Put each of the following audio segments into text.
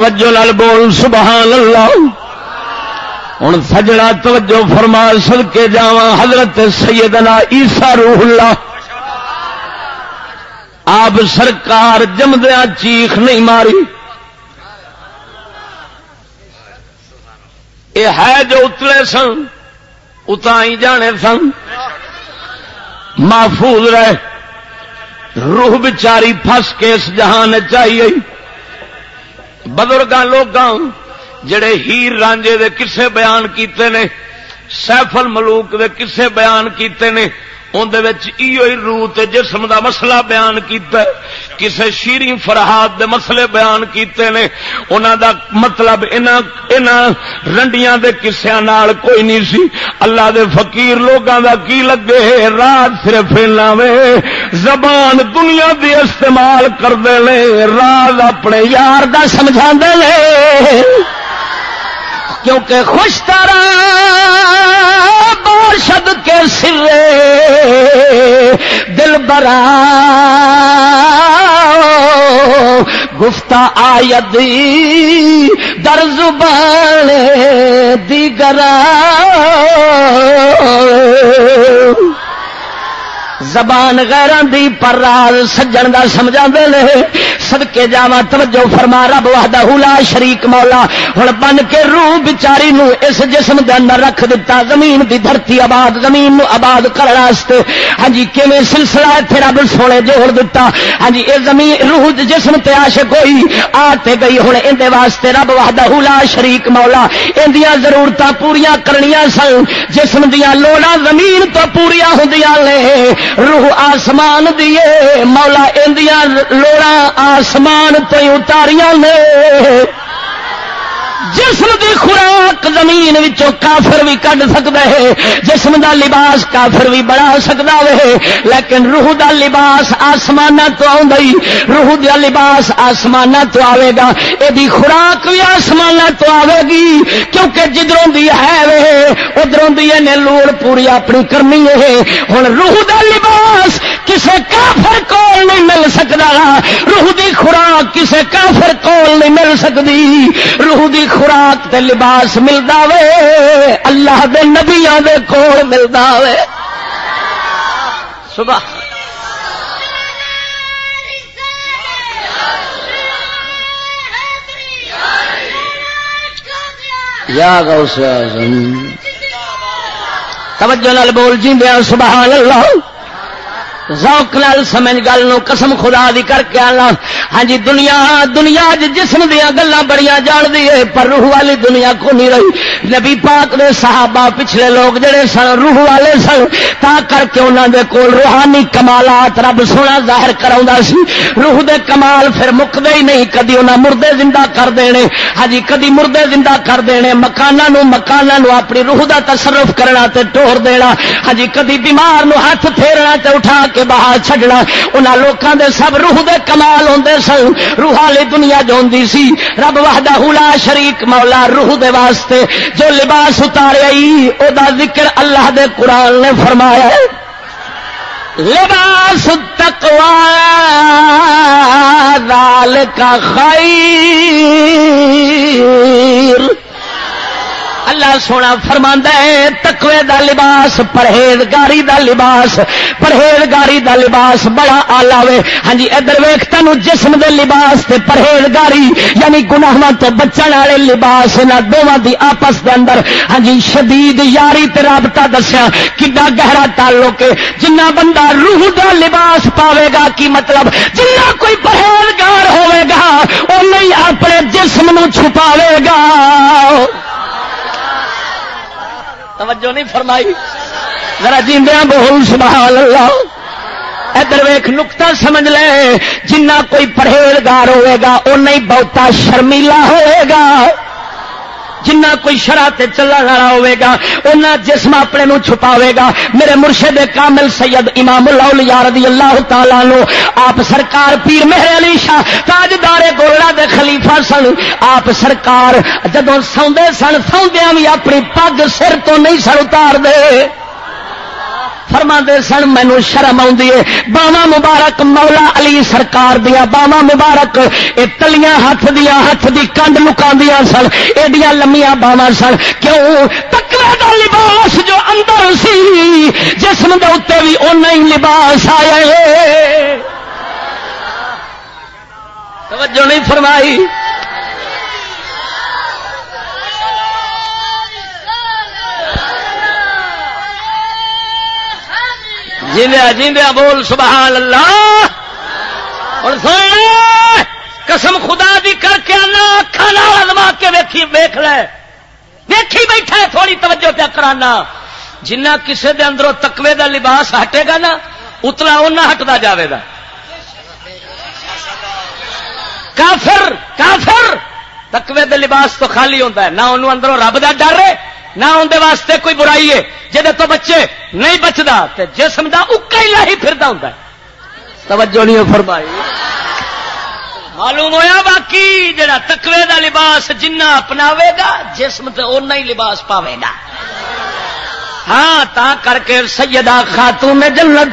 توجہ نال بول سبحان اللہ. ہن سجنا توجہ فرما صدقے جاواں حضرت سیدنا عیسیٰ روح اللہ آپ سرکار جمدیاں چیخ نہیں ماری. یہ ہے جو اتلے سن اتا ہی جانے سن محفوظ رہے. روح بچاری پھس کے اس جہان چاہیے. بزرگاں لوگاں جڑے ہیر رانجے دے قصے بیان کیتے نے سیف الملوک دے قصے بیان کیتے نے اندر روح تے جسم دا مسئلہ بیان کیتا ہے. کسے شیریں فرحات دے مسئلے بیان کیتے نے انہاں دا مطلب انہاں رنڈیاں دے قصیاں نال کوئی نہیں سی. اللہ دے فقیر لوگاں دا کی لگے رات صرف انہاں وے زبان دنیا دی استعمال کردے نے راز اپنے یار دا سمجھاندے نے کیونکہ خوش طرح باشد کے سرے دل برا گفتہ آید در زبان دیگرا زبان غیران دی پر راز سجن دا سمجھا دے لے. صدقے جاواں توجہ فرما رب وحدہ لا شریک مولا ہن بن کے روح بیچاری نو اس جسم دے اندر رکھ دتا زمین دی دھرتی آباد زمین نو آباد کرنے واسطے. ہاں جی کیویں سلسلہ ایتھے رب سونے جوڑ دتا. ہاں جی اے زمین روح دے جسم تے عاشق ہوئی آ تے گئی. ہن ایندے واسطے رب وحدہ لا شریک مولا ایندیاں ضرورتاں پوریاں کرنیاں سن. جسم دیاں لوڑاں زمین تو پوریاں ہوندیاں نے روح آسمان دیے مولا اندیاں لوڑاں آسمان تو اتاریاں نے. جسم دی خوراک زمین وچوں کافر بھی کڈ سکدا ہے جسم دا لباس کافر بھی بنا سکدا ہے لیکن روح دا لباس آسماناں تو آوندا ہی روح دا لباس آسماناں تو آوے گا. ایدی خوراک بھی آسماناں تو آوے گی کیونکہ جدروں دی ہے وے ادھروں دی نے لوڑ پوری اپنی کرنی ہے. ہن روح دا لباس کسے کافر کول نہیں مل سکدا. روح دی خوراک کسے کافر کول نہیں مل سکدی. روح دی خوراک تے لباس ملدا وے اللہ دے نبیاں دے کول ملدا وے. سبحان یا غوث اعظم توجہ نال بول جیندیاں سبحان اللہ. ذوق نال سمجھ گل نو قسم خدا دی کر کے آنا. ہاں جی دنیا جسم دیا گلاں بڑیاں جان دی ہے پر روح والی دنیا کو نہیں رہی. نبی پاک دے صحابہ پچھلے لوگ جڑے سن روح والے سن تا کر کے انہاں دے کول روحانی کمالات رب سونا ظاہر کراوندا سی. روح دے کمال پھر مکدے ہی نہیں. کدی انہاں مردے زندہ کر دینے. ہاں جی کدی مردے زندہ کر دینے. مکاناں نو اپنی روح دا تصرف کرنا تے ٹور دینا. ہاں جی کدی بیمار نو ہاتھ پھیرنا تے اٹھا کے باہر چھڈنا. انہاں لوکاں دے سب روح دے کمال ہوندے سن. روح والی دنیا جو ہوندی سی رب وحدہ لا شریک مولا روح دے واسطے جو لباس اتاریا او دا ذکر اللہ دے قرآن نے فرمایا ہے. لباس التقوی ذالک خیر. اللہ سونا فرماندا ہے تقوی دا لباس پرہیزگاری دا لباس بڑا آلہ وے. ہاں جی ادھر ویکھ تینوں جسم دے لباس تے پرہیزگاری یعنی گناہاں تو بچن والے لباس انہاں دوواں دی آپس دے اندر ہاں جی شدید یاری تے رابطہ دسیا کڈا گہرا تعلق ہے. جنہ بندہ روح دا لباس پاوے گا کی مطلب جنہ کوئی پرہیزگار ہوے گا او نہیں اپنے جسم نو چھپاوے گا. توجہ نہیں فرمائی ذرا جیندیاں بول سبحان اللہ. ادھر ویکھ نقطہ سمجھ لے جنہ کوئی پرہیزگار ہوئے گا او نہیں بہتا شرمیلا ہوئے گا. جنہ کوئی شرع تے چلن والا ہوئے گا انہاں جسم اپنے نو چھپاوے گا. میرے مرشد کامل سید امام الاولیاء رضی اللہ تعالی عنہ آپ سرکار پیر مہر علی شاہ تاجدار گولڑا دے خلیفہ سن. آپ سرکار جدوں سوندے سن سوندیاں بھی اپنی پگ سر تو نہیں سر اتار دے. فرماندے سن مینوں شرم آندی ہے باواں مبارک مولا علی سرکار دیا باواں مبارک اے تلیاں ہاتھ دی کنڈ لکاندیاں سن ایڈیاں لمیاں باواں سن کیوں تقوی دا لباس جو اندر سی جسم دے اوتے بھی اونا ہی لباس آیا ہے توجہ نہیں فرمائی جیندیا بول سبحان اللہ اور سن قسم خدا دی کر کے آنا کھانا لما کے ویکھ لے ویکھی بیٹھا ہے تھوڑی توجہ پیا کرانا جنہ کسے دے اندروں تقوی دا لباس ہٹے گا نا اتنا اُنہ ہٹتا جاوے گا کافر تقوی دے لباس تو خالی ہوتا ہے نہ انہوں اندروں رب دا ڈر ہے نہ اندر واسطے کوئی برائی ہے جہاں تو بچے نہیں بچتا تے جسم دا اکا ہی لاہی پھردا ہوندا ہے توجہ نہیں فرمائی معلوم ہویا باقی جڑا تقوی دا لباس جنہ اپناوے گا جسم تے اونا ہی لباس پاوے گا ہاں تا کر کے سیدہ خاتون جنت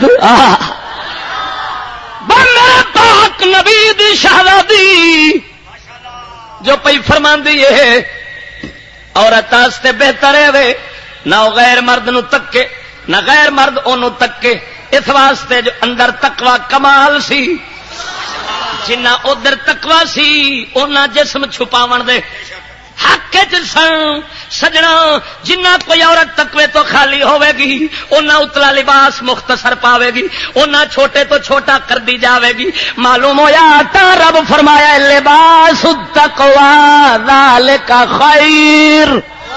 میرے پاک نبی دی شہزادی جو پئی فرماندی ہے عورت واسطے بہتر ہے نہ غیر مرد نو تکے نہ غیر مرد اونوں تکے اس واسطے جو اندر تقوی کمال سی جنہ ادھر تقوی سی اونا جسم چھپاون دے حق سن سجنا جنہ کوئی عورت تقوی تو خالی ہوے گی اونا اتلا لباس مختصر پاوے گی اونا چھوٹے تو چھوٹا کر دی جاوے گی معلوم ہویا تا رب فرمایا لباس التقوی ذالک خیر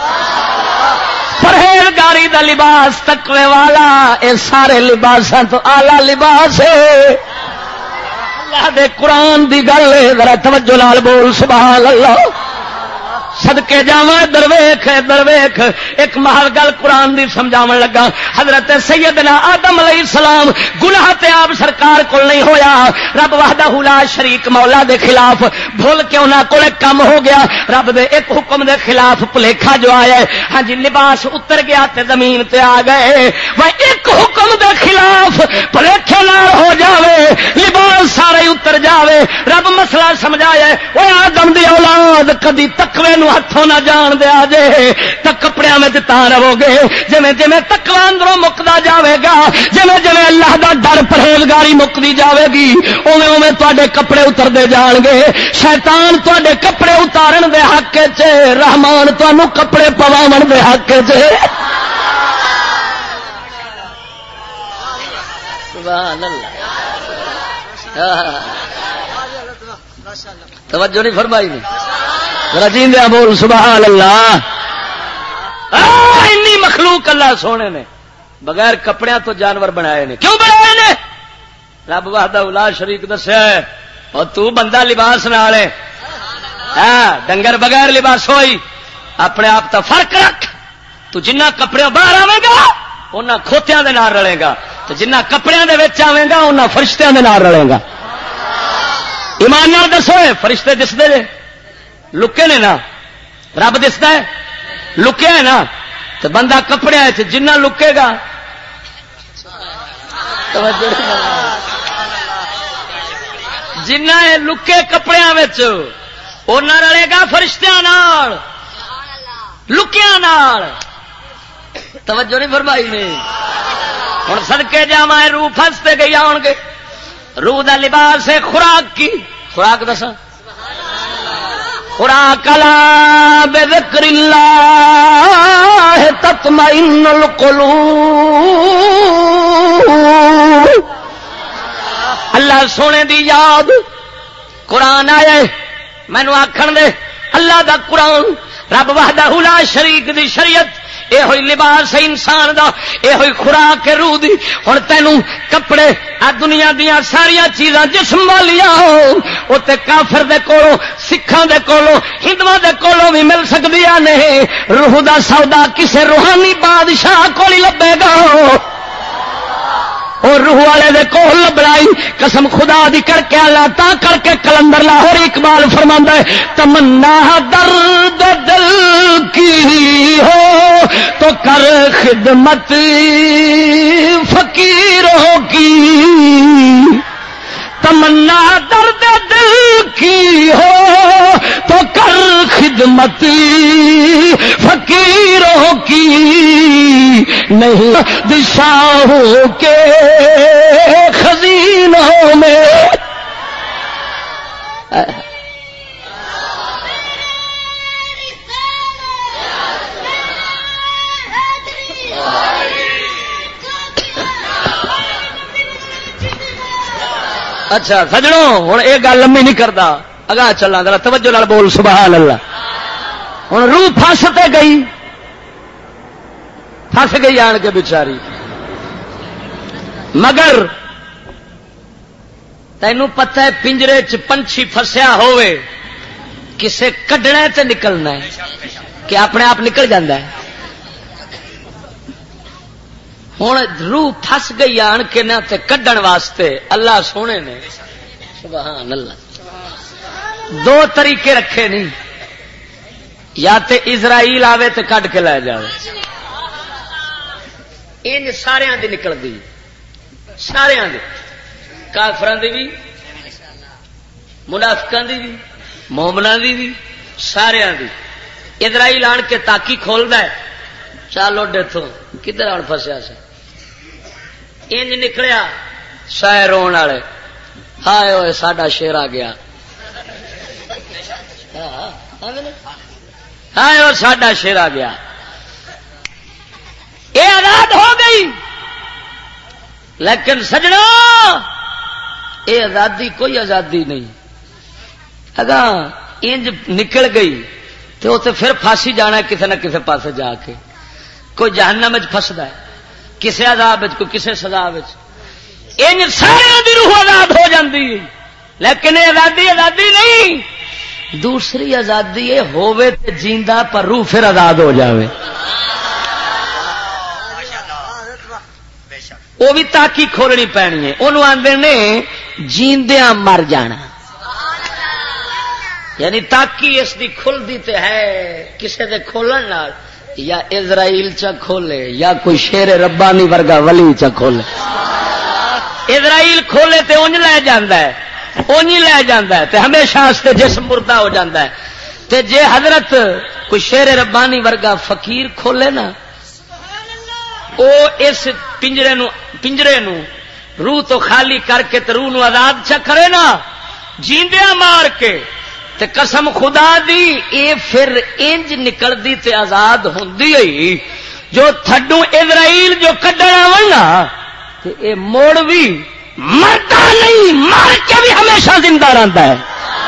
پرہیزگاری دا لباس تقوی والا اے سارے لباساں تو اعلی لباس ہے اللہ دے قرآن دی گل ہے ذرا توجہ نال بول سبحان اللہ صدقے جاواں درویخ ایک محل گل قرآن دی سمجھاون لگا حضرت سیدنا آدم علیہ السلام گناہ تے آپ سرکار کول نہیں ہویا رب وحدہ لا شریک مولا دے خلاف بھول کے انہاں کول کم ہو گیا رب دے ایک حکم دے خلاف بھلیکھا جو آیا ہے ہاں جی لباس اتر گیا تے زمین تے آ گئے وہ ایک حکم دے خلاف بھلیکھے نال ہو جاوے لباس سارے اتر جاوے رب مسئلہ سمجھایا او آدم دی اولاد کدی تقوی نو ہاتھوں نہ جان دیا جے تو کپڑے میں رہو گے جویں جویں تقوی اندروں مکدا جاوے گا جویں جویں اللہ دا ڈر پرہیزگاری مکدی جاوے گی اوویں اوویں تواڈے کپڑے اتردے جان گے شیطان تواڈے کپڑے اتارن دے حق وچ رحمان تانوں کپڑے پواون دے حق وچ سبحان اللہ توجہ نہیں فرمائی نہیں رجیندیا بول سبحان اللہ انی مخلوق اللہ سونے نے بغیر کپڑیاں تو جانور بنائے نے کیوں بنائے نے رب وحدہ لا شریک دسیا ہے اور تو بندہ لباس نال ہے ڈنگر بغیر لباس ہوئی اپنے آپ تا فرق رکھ تو جنہ کپڑے باہر آوے گا انہاں کھوتیاں دے نال رلے گا تو جنہ کپڑیاں دے وچ آوے گا انہاں فرشتیاں دے نال رلے گا ایمان نال دسو فرشتے دسدے نے لکے نے نا رب دستا ہے لکیا ہے نا تو بندہ کپڑے جنہ لکے گا جنہ لکے کپڑے اونا رلے گا فرشتیاں نال لکیا نال توجہ نہیں فرمائی نے ہوں سدکے جاواں روح پھنستے گئی آن گے روح دا لباس ہے خوراک کی خوراک دسا خوراک الا بذکر اللہ تطمئن القلوب اللہ سونے دی یاد قرآن آئے مینو آکھن دے اللہ دا قرآن رب وحدہ لا شریک دی شریعت اے ہوئی لباس ہے انسان دا اے ہوئی خوراک ہے روح دی ہن تینوں کپڑے آ دنیا دیاں ساریاں چیزاں جسم والیاں او تے کافر دے کولوں سکھاں دے کولوں ہندواں دے کولوں بھی مل سکدیاں نہیں روح دا سودا کسے روحانی بادشاہ کول ہی لبے گا اور روح والے دے کول لبڑائی قسم خدا دی کر کے اللہ تا کر کے کلندر لاہور اقبال فرماندا ہے تمنا درد دل کی ہو تو کر خدمت فقیروں کی، تمنا درد دل کی ہو تو کر خدمت فقیروں کی، نہیں دشاہوں کے خزینوں میں۔ اچھا سجڑوں ہوں یہ گل لمبی نہیں کرتا، اگاں چلا ذرا توجہ نال بول سبحان اللہ۔ ہوں روح پھس تے گئی، پھس گئی آن کے بیچاری، مگر تینوں پتہ ہے پنجرے چ پنچھی فسیا ہوئے کسے کڈنا تے نکلنا ہے کہ اپنے آپ نکل جاندہ ہے۔ ہوں روح پھس گئی آن کے نہ تے کڈن واسطے اللہ سونے نے سبحان اللہ دو طریقے رکھے نہیں، یا تے اسرائیل آوے تے کڈ کے لے جاوے، ان سارے دی نکل دی، سارے دی، کافراں دی بھی، منافقاں دی بھی، مومناں دی بھی، سارے دی۔ اسرائیل آن کے تاکی کھولدا ہے، چالو ڈیتھو کدھر آن پھسیا سے، انج نکلیا سائے رون والے، ہائے ہوئے ساڈا شیر آ گیا، ہائے وہ ساڈا شیر آ گیا، یہ آزاد ہو گئی۔ لیکن سجنا یہ آزادی کوئی آزادی نہیں، اگاں انج نکل گئی تو تے پھر پھانسی جانا ہے کسی نہ کسی پاسے جا کے، کوئی جہنم وچ پھسدا ہے، کسی عذاب وچ کوئی کسی سزا وچ، انج سارے دی روح آزاد ہو جاندی، لیکن یہ آزادی آزادی نہیں۔ دوسری آزادی یہ ہووے تے جیندا پر روح پھر آزاد ہو جاوے، وہ بھی تاکی کھولنی پینی ہے، انہوں آندے نے جیندیاں مر جانا، یعنی تاکی اس دی کھل دی تے ہے کسے دے کھولن نال، یا اسرائیل چا کھولے یا کوئی شیر ربانی ورگا ولی چا کھولے۔ اسرائیل کھولے تے اونج لے جاندا ہے، اونج لے جاندا ہے تے ہمیشہ واسطے جسم مردہ ہو جاندا ہے، تے جے حضرت کوئی شیر ربانی ورگا فقیر کھولے نا، او اس پنجرے نو روح تو خالی کر کے تے روح نو آزاد چا کرے نا جیندیاں مار کے، تے قسم خدا دی اے پھر انج نکل دی تے آزاد ہوندی ہے جو تھڈو اسرائیل جو کڈن آون نا تے اے موڑ بھی مرتا نہیں، مر کے بھی ہمیشہ زندہ رہندا ہے،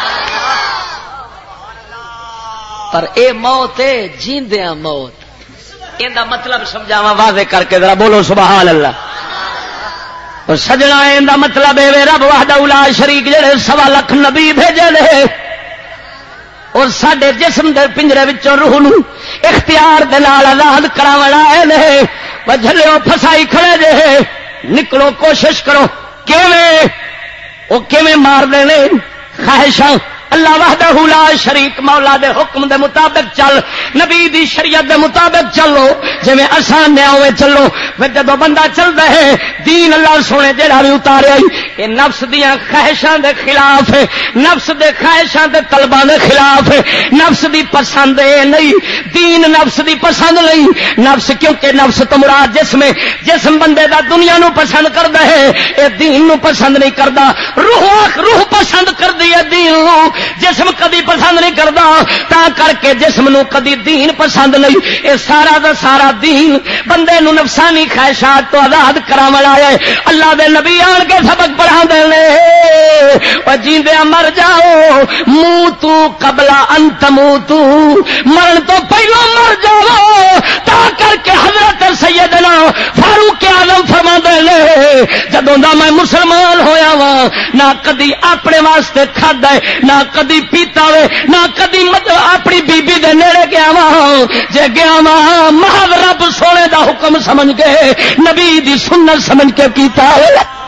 پر اے موت ہے جیندیاں موت۔ ان دا مطلب سمجھاواں واضح کر کے ذرا بولو سبحان اللہ۔ اور سجنا ان دا مطلب اے رب وحدہ لا شریک جڑے 1.25 لاکھ نبی بھیجے نے اور ساڈے جسم دے پنجرے وچوں روح نو اختیار دے نال آزاد کراون آئے نے، وجھلیو پھسائی کھڑے جے، نکلو کوشش کرو کیویں او کیویں مار دینے خواہشاں۔ اللہ وحدہ لا شریک مولا دے حکم دے مطابق چل، نبی دی شریعت دے مطابق چلو، جویں آسان نے اوے چلو۔ پھر جدوں بندہ چلدا ہے دین اللہ سونے جڑا بھی اتاریا اے نفس دیاں خواہشاں دے خلاف ہے، نفس دے خواہشاں دے طلباں دے خلاف ہے، نفس دی پسند اے نہیں، دین نفس دی پسند نہیں، نفس کیونکہ نفس تو مراد جسم ہے، جسم بندے دا دنیا نو پسند کردا ہے، اے دین نو پسند نہیں کردا، روح پسند کردی ہے دین نو، جسم کدی پسند نہیں کرتا، تا کر کے جسم نو کدی دین پسند نہیں۔ اے سارا دا سارا دین بندے نو نفسانی خواہشات تو آزاد کراون آیا ہے۔ اللہ دے نبی آن کے سبق پڑھا دے نے، او جیندیاں مر جاؤ، موتو قبل ان تموتو، مرن تو پہلو مر جاؤ، تا کر کے حضرت سیدنا فاروق اعظم فرما دے نے جدوں دا میں مسلمان ہویا وا نہ کدی اپنے واسطے کھادا ہے، نہ کدی پیتا وے، نہ کدی اپنی بیبی دے نیڑے گیا وا، جے گیا وا محض رب سونے دا حکم سمجھ کے نبی دی سنت سمجھ کے کیتا ہے۔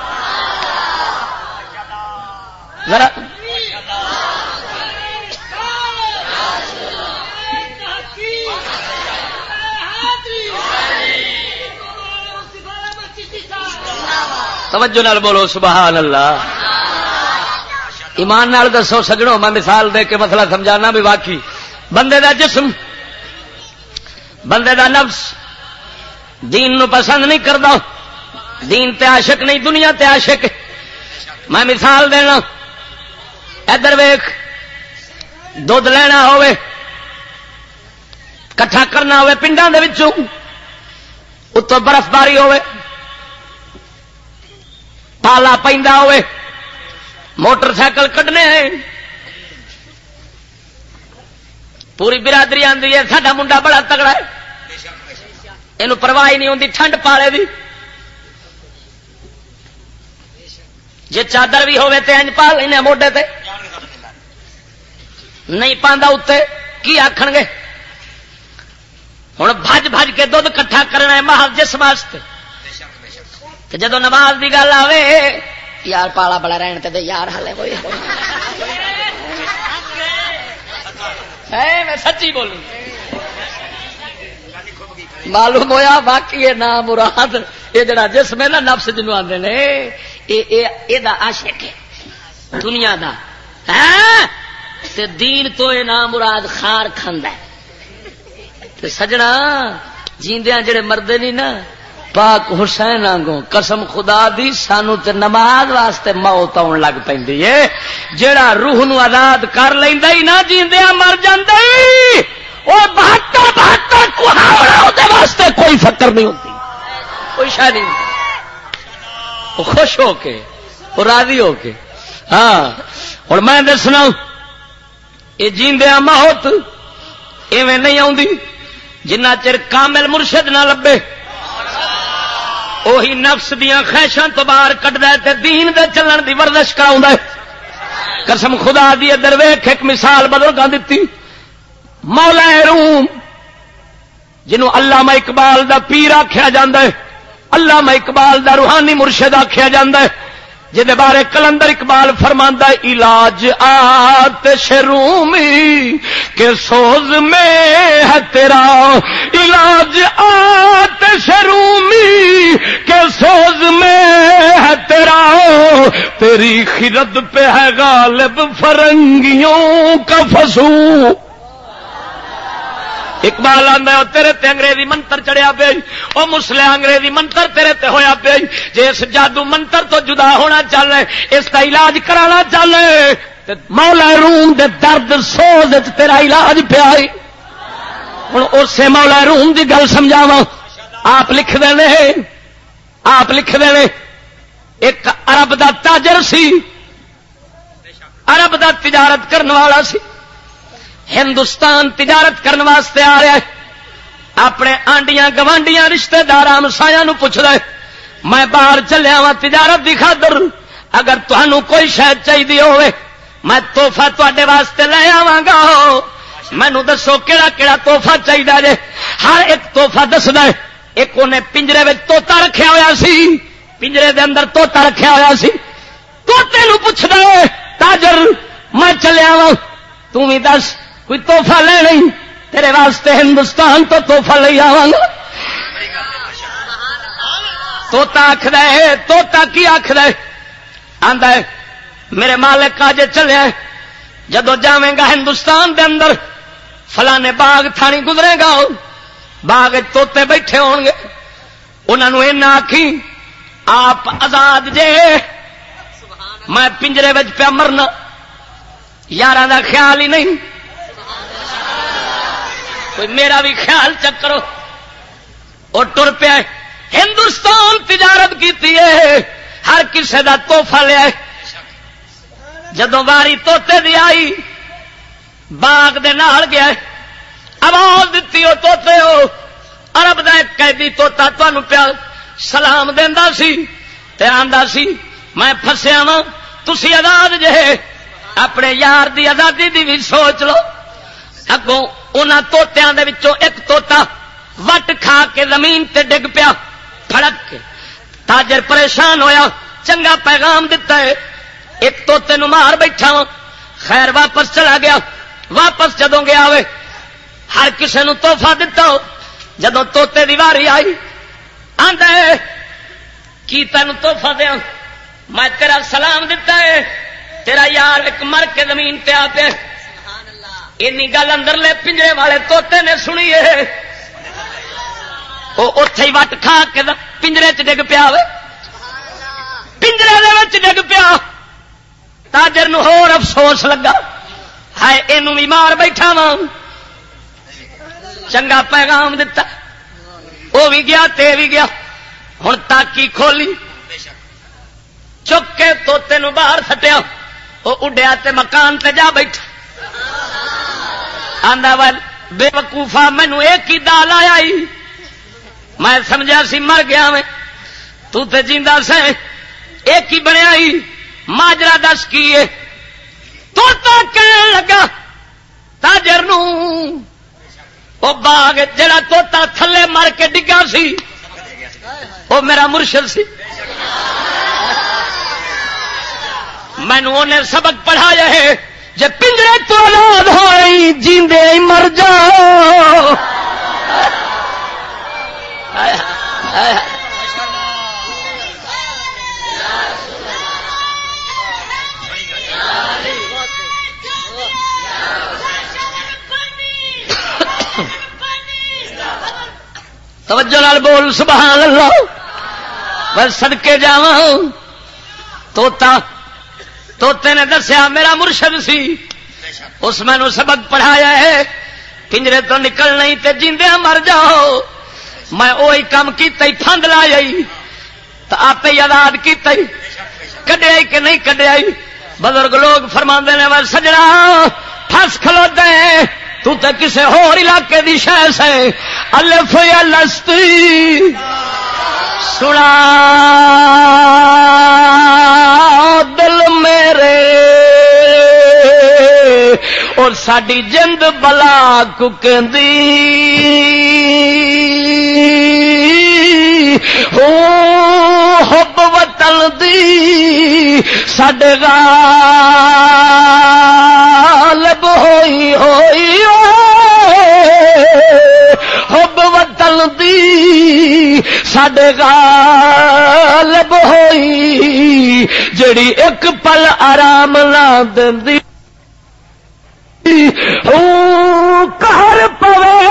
ذرا توجہ نال بولو سبحان اللہ. ایمان نال دسو سجڑوں، میں مثال دے کے مسئلہ سمجھانا بھی واقعی بندے دا جسم، بندے دا نفس دین نو پسند نہیں کردا، دین تے عاشق نہیں، دنیا تے عاشق. میں مثال دینا، ادھر ویکھ، دودھ لینا ہوئے، کٹھا کرنا ہوئے پنڈاں دے وچوں، اتوں برف باری ہوئے، پالا پیندا ہوئے، موٹر سائیکل کڈنے ہیں، پوری برادری آندی ہے ساڈا منڈا بڑا تگڑا ہے، اینوں پرواہ نہیں ہوندی ٹھنڈ پالے دی، جے چادر بھی ہوے تے انج پا لینے موڈے تے، نہیں پاندا اتے کی آکھن گے. ہوں بھج بھج کے دودھ کٹھا کرنا ہے محض جسم واسطے، جدو نماز دی گل آوے یار پالا بڑا رہن تے یار ہلے کوئی میں سچی بولوں، معلوم ہویا باقی یہ نام مراد یہ جڑا جسم ہے نا نفس جنوں آندے نے اے دا عاشق ہے دنیا دا، تے دین تو اے نام مراد خار کھاندا ہے. تے سجنا جیندیاں جڑے مردے نہیں نا پاک حسین آنگوں قسم خدا دی سانو تے نماز واسطے موت آن لگ پیندی ہے. جڑا روح نو آزاد کر لیندا ہی نا جیندیاں مر جاندا ہی، او 72 کوہاڑا او دے واسطے کوئی فکر نہیں ہوندی، کوئی شے نہیں، او خوش ہو کے او راضی ہو کے. ہاں ہن میں دسنا اے جیندیاں موت ایویں نہیں آوندی جنہ چر کامل مرشد نہ لبے، وہی نفس دیاں خواہشاں تو باہر کڈدا ہے تے دین دے چلن دی ورزش کراوندا ہے. قسم خدا دی ادھر ویکھ ایک مثال بزرگاں دتی، مولا روم جنوں علامہ اقبال دا پیر آکھیا جاندا ہے، علامہ اقبال دا روحانی مرشد آکھیا جاندا ہے، جدے بارے کلندر اقبال فرماندا ہے علاج آتش رومی کے سوز میں ہے تیرا، علاج آتش رومی کے سوز میں ہے تیرا، تیری خرد پہ ہے غالب فرنگیوں کا فسو. اقبال آندا ہے تیرے تے انگریزی منتر چڑھیا پیا، او مسلے انگریزی منتر تیرے تے ہویا پیا، جے اس جادو منتر تو جدا ہونا چاہے، اس کا علاج کرانا چاہے تے مولا روم دے درد سوز وچ تیرا علاج پیا. ہن اسے مولا روم دی گل سمجھاواں. آپ لکھ دینے، آپ لکھ دینے ایک عرب دا تاجر سی، عرب دا تجارت کرنے والا سی، ہندوستان تجارت کرنے واسطے آ رہا ہے، اپنے آنڈیاں گوانڈیاں رشتہ دار ہمسایاں نو پوچھدا ہے میں باہر چلیا وا تجارت دی خاطر، اگر تانوں کوئی شے چاہیے ہوے میں تحفہ تواڈے واسطے لے آواں گا، مینوں دسو کیڑا کیڑا تحفہ چاہیے جے. ہر ایک تحفہ دسدا ہے. ایک انہیں پنجرے وچ طوطا رکھیا ہویا سی، پنجرے دے اندر طوطا رکھیا ہویا سی، طوطے نو پوچھدا ہے تاجر میں چلیا وا تو بھی دس کوئی تحفہ لے نہیں تیرے واسطے ہندوستان تو تحفہ لے آواں گا. طوطا آکھدا ہے، طوطا کی آکھدا ہے؟ آندا ہے میرے مالک آجے چلے جدو جاویں گا ہندوستان دے اندر فلانے باغ تھانی گزرے گا، باغ طوطے بیٹھے ہون گے، انہاں نوں اینا آکھی آپ آزاد جے، میں پنجرے وچ پیا مرنا، یاراں دا خیال ہی نہیں، کوئی میرا بھی خیال چکرو. اور ٹر پیا ہندوستان تجارت کیتی ہے، ہر کسے دا تحفہ لیا. جدوں واری طوطے دی آئی باغ دے نال گیا، آواز دتی او طوطے ہو، عرب دا ایک قیدی طوطا تانوں پیا سلام دیندا سی تے آندا سی میں پھسیا وا تسی آزاد جے، اپنے یار دی آزادی دی بھی سوچ لو. اگوں انہاں طوطیاں دے وچوں ایک طوطا وٹ کھا کے زمین تے ڈگ پیا پھڑک کے. تاجر پریشان ہویا، چنگا پیغام دتا ہے، ایک طوطے نو مار بیٹھا وا، خیر واپس چلا گیا. واپس جدوں گیا ہوئے ہر کسے نو تحفہ دتا ہو، جدوں طوطے دی واری آئی آندا ہے کی تین تحفہ دیا؟ میں تیرا سلام دیتا ہے، تیرا یار ایک مر کے زمین تے آ پہ. اینی گل اندر لے پنجرے والے طوطے نے سنی ہے، وہ اتے ہی وٹ کھا کے پنجرے چ ڈگ پیا، پنجرے دے ڈگ پیا. تاجر نو ہور افسوس لگا، ہائے اینو بھی مار بیٹھا وا. چنگا پیغام دتا، وہ بھی گیا تے بھی گیا. ہوں تاکی کھولی، چک کے طوطے نو باہر سٹیا، وہ اڈیا تے مکان تے جا بیٹھا. آندا ول بے وقوفا مینو ایک ہی دال آیا، میں سمجھا سی مر گیا میں، تو تے جیندا سے ایک ہی بنیا ہی. ماجرا دس کی طوطا کہنے لگا تاجر نو، او باغ جڑا طوطا تھلے مر کے ڈگا سی وہ میرا مرشد سی، مینو انہیں سبق پڑھایا ہے، جے پنجرے تو اولاد ہوئی جیندے ہی مر جاؤ. توجہ نال بول سبحان اللہ. بس صدقے جاواں، طوطے نے دسیا میرا مرشد سی، اس میں نو سبق پڑھایا ہے، پنجرے تو نکل نہیں تے جیندے مر جاؤ. میں وہی کام کیتا ہی، پھند لایا تو آپ ہی آزاد کیتا ہی، کڈیا کہ نہیں کڈیا. بزرگ لوگ فرماندے نے وہ سجنا پھنس کھلوتے ہیں، تو تے کسے اور علاقے دی شے سے. الف یا لستی سنا دل میرے، اور ساڈی جند بلا ککندی ہو حب وطن دی ساڈے غالب ہوئی حب وطن دی ساڈے غالب ہوئی، جڑی ایک پل آرام نہ دیندی قہر پوے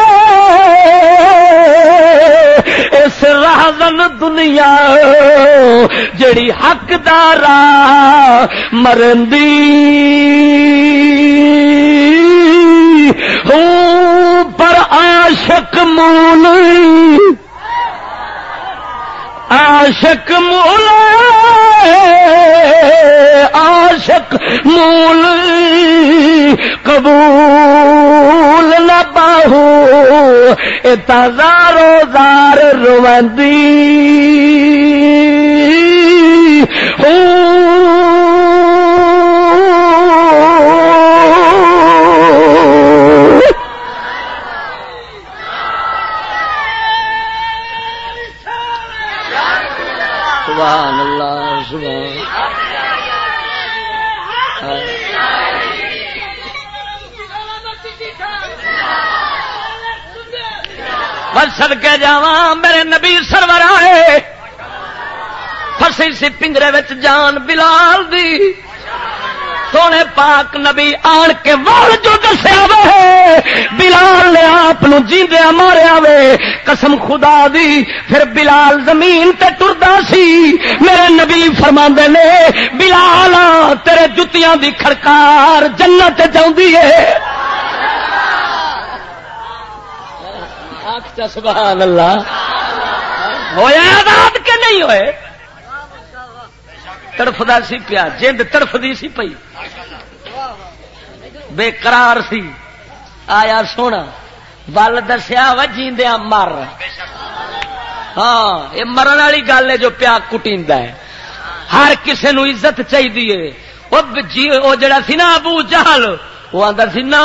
اس راہزن دنیا جڑی حق دارا مرندی. پر عاشق مول عاشق مول عاشق مول قبول نہ باہو اتزارو زار روندی. سبحان اللہ سبحان بس صدقے جاواں میرے نبی سرور آئے، پھسی سی پنجرے وچ جان بلال دی. سونے پاک نبی آن کے وال جو دسیا وے بلال نے آپ جیندیا ماریا وے، قسم خدا دی. پھر بلال زمین تے ٹردا سی، میرے نبی فرماندے نے بلال تیرے جتیاں دی کھڑکار جنت جاندی ہے. سبحان اللہ. ہویا آزاد کے نہیں ہوئے؟ تڑفدا سی پیا، جند تڑفدی سی پئی، بے قرار سی. آیا سونا ول دسیا وا جیندیا مر. ہاں یہ مرن والی گل ہے جو پیا کٹیندا ہے. ہر کسے نو عزت چاہیے. وہ جڑا سی نا ابو جہل، وہ آندا سی نا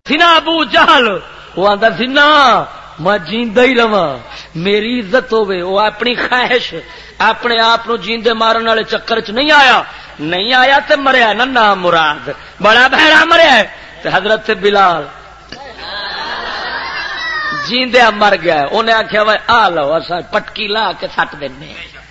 نا ابو جہل وہ آندا سی نا میں جیندا ہی رواں میری عزت ہوے وہ اپنی خواہش اپنے آپ جیندے مارن والے چکر چ نہیں آیا تے مریا نا نام مراد بڑا بہرا مریا تے حضرت بلال جیندیا مر گیا انہیں آخیا وہ آ لو اصا پٹکی لا کے سٹ دینے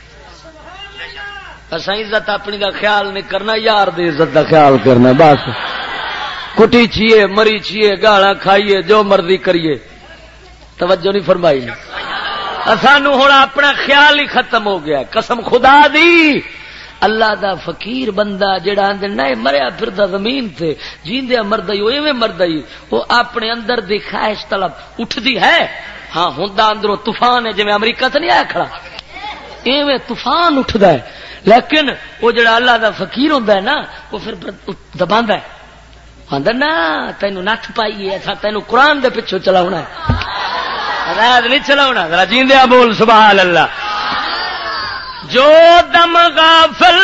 اصا عزت اپنی کا خیال نہیں کرنا یار دی عزت کا خیال کرنا بس کٹی چیے مری چیے گالا کھائیے جو مرضی کریے توجہ نہیں فرمائی سانو ہوں اپنا خیال ہی ختم ہو گیا قسم خدا دی اللہ دا فقیر بندہ جڑا اندر نہ مریا پھردا زمین تے جیندیا مردا ہی ایویں مردا ہی وہ اپنے اندر دی خواہش طلب اٹھدی ہے ہاں ہوندا اندروں طوفان ہے جویں امریکہ تے نہیں آیا کھڑا ایویں طوفان اٹھدا ہے لیکن وہ جڑا اللہ دا فقیر ہوندا ہے نا وہ پھر دباندا ہے آندا نا تینوں نٹھ پائیے اسا تینوں قرآن دے پیچھے چلاونا ہے راز نہیں چلاونا ذرا جیندیا بول سبحان اللہ جو دم غافل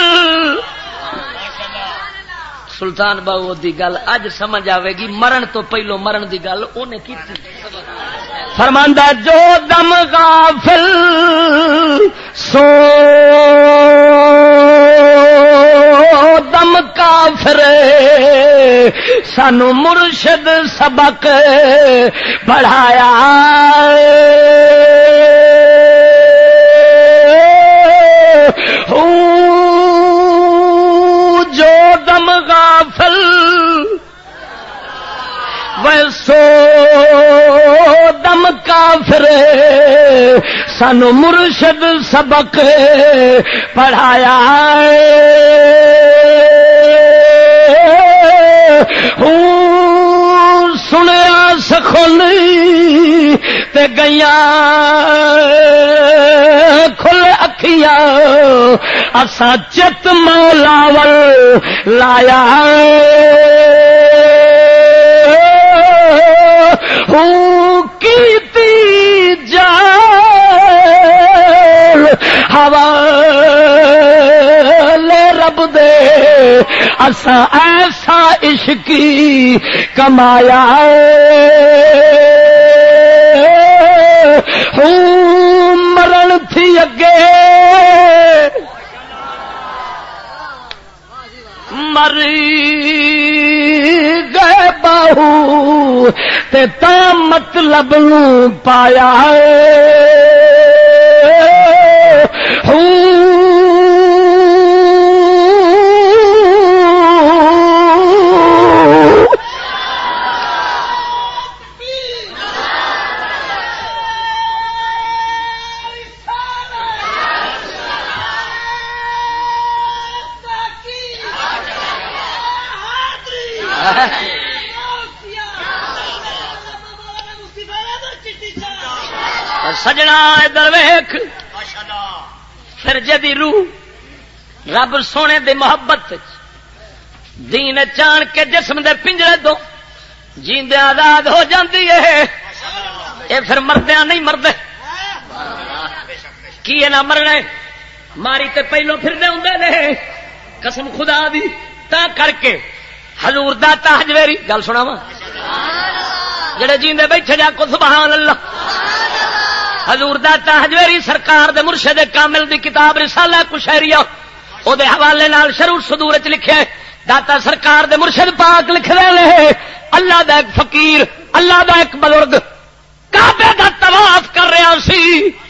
سلطان باو دی گل اج سمجھ آئے گی مرن تو پہلو مرن دی گل انہیں کی فرماندا جو دم غافل سو دم کافر سانو مرشد سبق پڑھایا جو دم غافل ویسو دم کافر سانو مرشد سبق پڑھایا سنیا سکھولی تے گیاں کھل اکھیاں اسا چت مولا ول لایا کیتی جان حوالے رب دے اسا ایسا عشقی کمایا مرن تھی اگے مری گئے باہو تے تا مطلب نو پایا سجنا ادھر ویکھ پھر جدی روح رب سونے دی محبت دین چان کے جسم دے پنجرے دو جیندے آزاد ہو جاندی ہے اے پھر مردیاں نہیں مردے کی نہ مرنے ماری تے پہلو پھردے ہوندے نے قسم خدا دی تا کر کے حضور داتا حجویری گل سناواں جڑے جیندے بیٹھے جا کو سبحان اللہ حضور داتا حجویری سرکار دے مرشد کامل دی کتاب رسالہ کشیریہ او دے حوالے نال شروع صدور وچ لکھیا ہے داتا سرکار دے مرشد پاک لکھ رہے ہیں اللہ دا ایک فقیر اللہ دا ایک بزرگ کعبے دا طواف کر رہا سی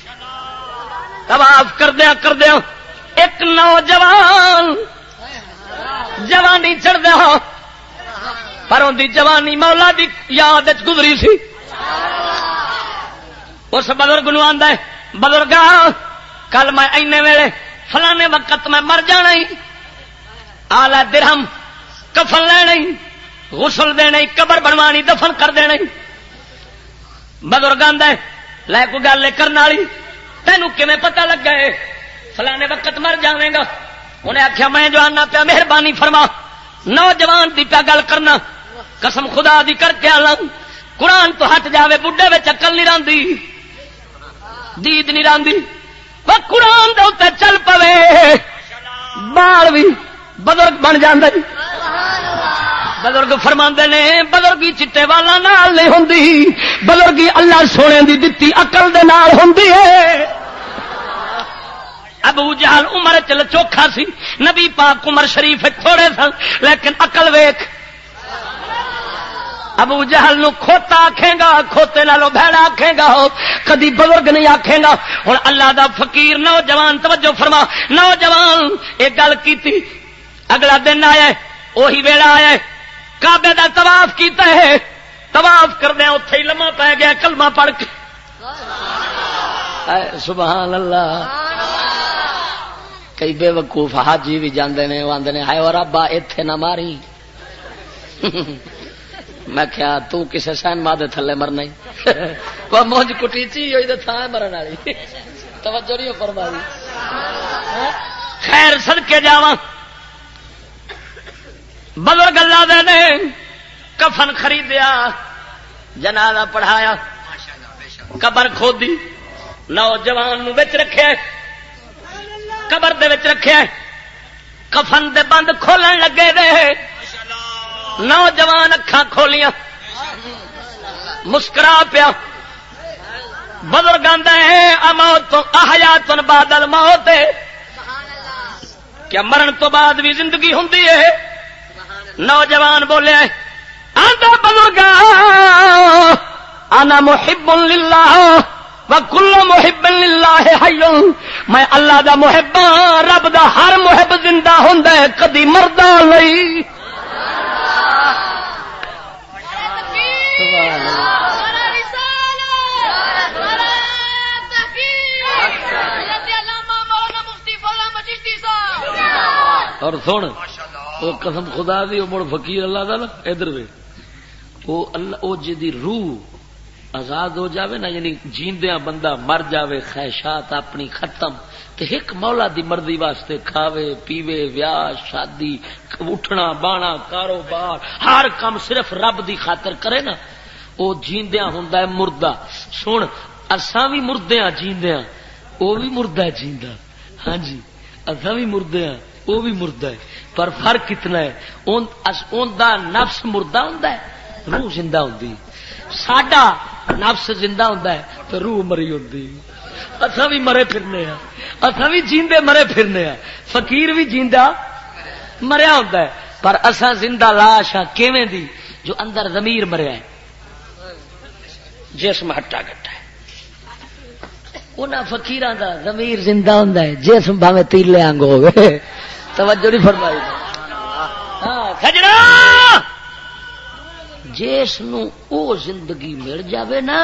طواف کردیا ایک نوجوان جوانی چڑھدا پر اون دی جوانی مولا دی یاد وچ گزری سی اس بزرگ نو آندا ہے بزرگا کل میں اینے ویلے فلانے وقت میں مر جانا ہی آلہ درہم کفن لینا ہی غسل دینا ہی قبر بنوانی دفن کر دینا ہی بزرگ آندا ہے لے کو گل کرنے والی تینوں کیویں پتہ لگ گئے فلانے وقت مر جاویں گا انہیں آخیا میں جو آنا پیا مہربانی فرما نوجوان دی پیا گل کرنا قسم خدا دی کر کے آلہ قرآن تو ہٹ جاوے بڈھے وچ عقل نہیں راندی دید نہیں راندی وہ قرآن دے اوتے چل پوے بال بھی بزرگ بن جاندا بزرگ فرماندے نے بزرگی چٹے والا نال نہیں ہوندی، بزرگی اللہ سونے دی دتی عقل دے نال ہوندی ہے۔ ابو جہل عمر چل چوکھا سی، نبی پاک عمر شریف تھوڑے سن، لیکن عقل ویکھ۔ ابو جہل نو کھوتا آکھے گا، کھوتے نالو بھیڑا آکھے گا، کدی بزرگ نہیں آکھے گا۔ ہن اللہ دا فقیر نوجوان توجہ فرما، نوجوان ایک گل کیتی، اگلا دن آیا وہی ویڑا آیا، کعبے دا طواف کیتا ہے، طواف کردے اوتھے ہی لمحہ پی گیا کلمہ پڑھ کے۔ سبحان اللہ۔ کئی بے وقوف حاجی بھی جاندے نے، وہ آندے نے ہائے او ربا ایتھے نہ ماری۔ میں کیا تو کسے سین ماں دے تھلے مرنا ہی وہ موج کٹی چی ہوئی تے تھا مرن والی، توجہ نہیں فرمائی۔ خیر صدقے جاواں، بزرگ اللہ دے نے کفن خریدیا، جنازہ پڑھایا، قبر کھودی، نوجوان نو وچ رکھیا، قبر دے وچ رکھیا، کفن دے بند کھولن لگے دے، نوجوان اکھاں کھولیاں، مسکرا پیا۔ بزرگ آندا ہے اموت احیات بعد الموت، کیا مرن تو بعد بھی زندگی ہوندی ہے؟ نوجوان بولے آندا بزرگ انا محب للہ وکل محب للہ حی، میں اللہ دا محب ہاں، رب دا ہر محب زندہ ہوندا ہے، کدی مردا نہیں۔ اور سن وہ قسم خدا دی مڑ فقیر اللہ دا نا ادھر وے وہ اللہ او جدی روح آزاد ہو جاوے نا، یعنی جیندیاں بندہ مر جاوے، خواہشات اپنی ختم، تے ایک مولا دی مرضی واسطے کھاوے پیوے، ویاہ شادی، اٹھنا بانا، کاروبار، ہر کام صرف رب دی خاطر کرے نا، او جیندیاں ہوندا ہے مردہ۔ سن اساں بھی مردیاں جیندیاں، او بھی مردہ جیندا، ہاں جی اساں بھی مردیاں وہ بھی مردہ ہے، پر فرق کتنا ہے، اون دا نفس مردہ ہوندا ہے، روح زندہ ہوندی، ساڈا نفس زندہ ہوندا ہے تو روح مری ہوندی۔ اساں بھی مرے پھرنے ہاں، اساں بھی جیندے مرے پھرنے ہاں، فقیر بھی جیندا مریا ہوندا ہے، پر اساں زندہ لاش ہاں، کیویں دی؟ جو اندر ضمیر مریا ہے، جسم ہٹا گٹا ہے۔ انہاں فقیراں دا ضمیر زندہ ہوندا ہے، جسم بھاویں تیلے آنگ ہوے۔ توجہ نہیں فرمائی؟ ہاں سجنا، جس نو او زندگی مل جاوے نا،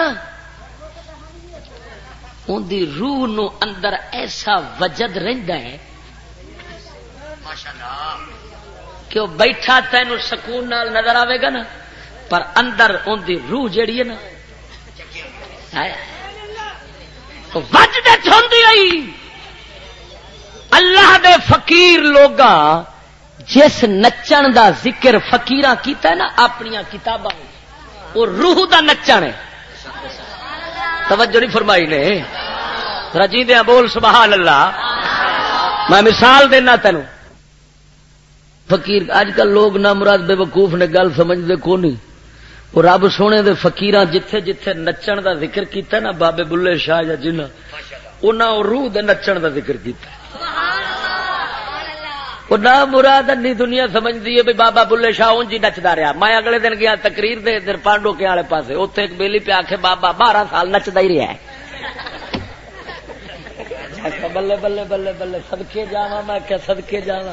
ان دی روح نو اندر ایسا وجد رہندا ہے کہ وہ بیٹھا تینوں سکون نال نظر آئے گا نا، پر اندر ان دی روح جیڑی ہے نا وجد ہوندی آئی۔ اللہ دے فقیر لوگاں جس نچن دا ذکر فقیراں کیتا ہے نا اپنی کتاباں، وہ روح دا نچن ہے۔ توجہ نہیں فرمائی نے؟ رجیندیاں بول سبحان اللہ۔ میں مثال دینا تینوں، فقیر اج کل لوگ نہ مراد بے وقوف نے گل سمجھدے کو نہیں، وہ رب سونے دے فقیراں جتھے جتھے نچن دا ذکر کیتا نا، بابے بلے شاہ یا جنہ، انہاں روح دے نچن دا ذکر کیتا۔ وہ نہ مراد انی دنیا سمجھدی ہے بھی بابا بلے شاہ اونج ہی نچدا رہیا۔ میں اگلے دن گیا تقریر دے ادھر پانڈو کے والے پاسے، اوتھے ایک بیلی پہ آکھے بابا 12 سال نچدا ہی رہیا ہے۔ بلے بلے بلے بلے صدقے جاواں، میں کہ صدقے جاواں۔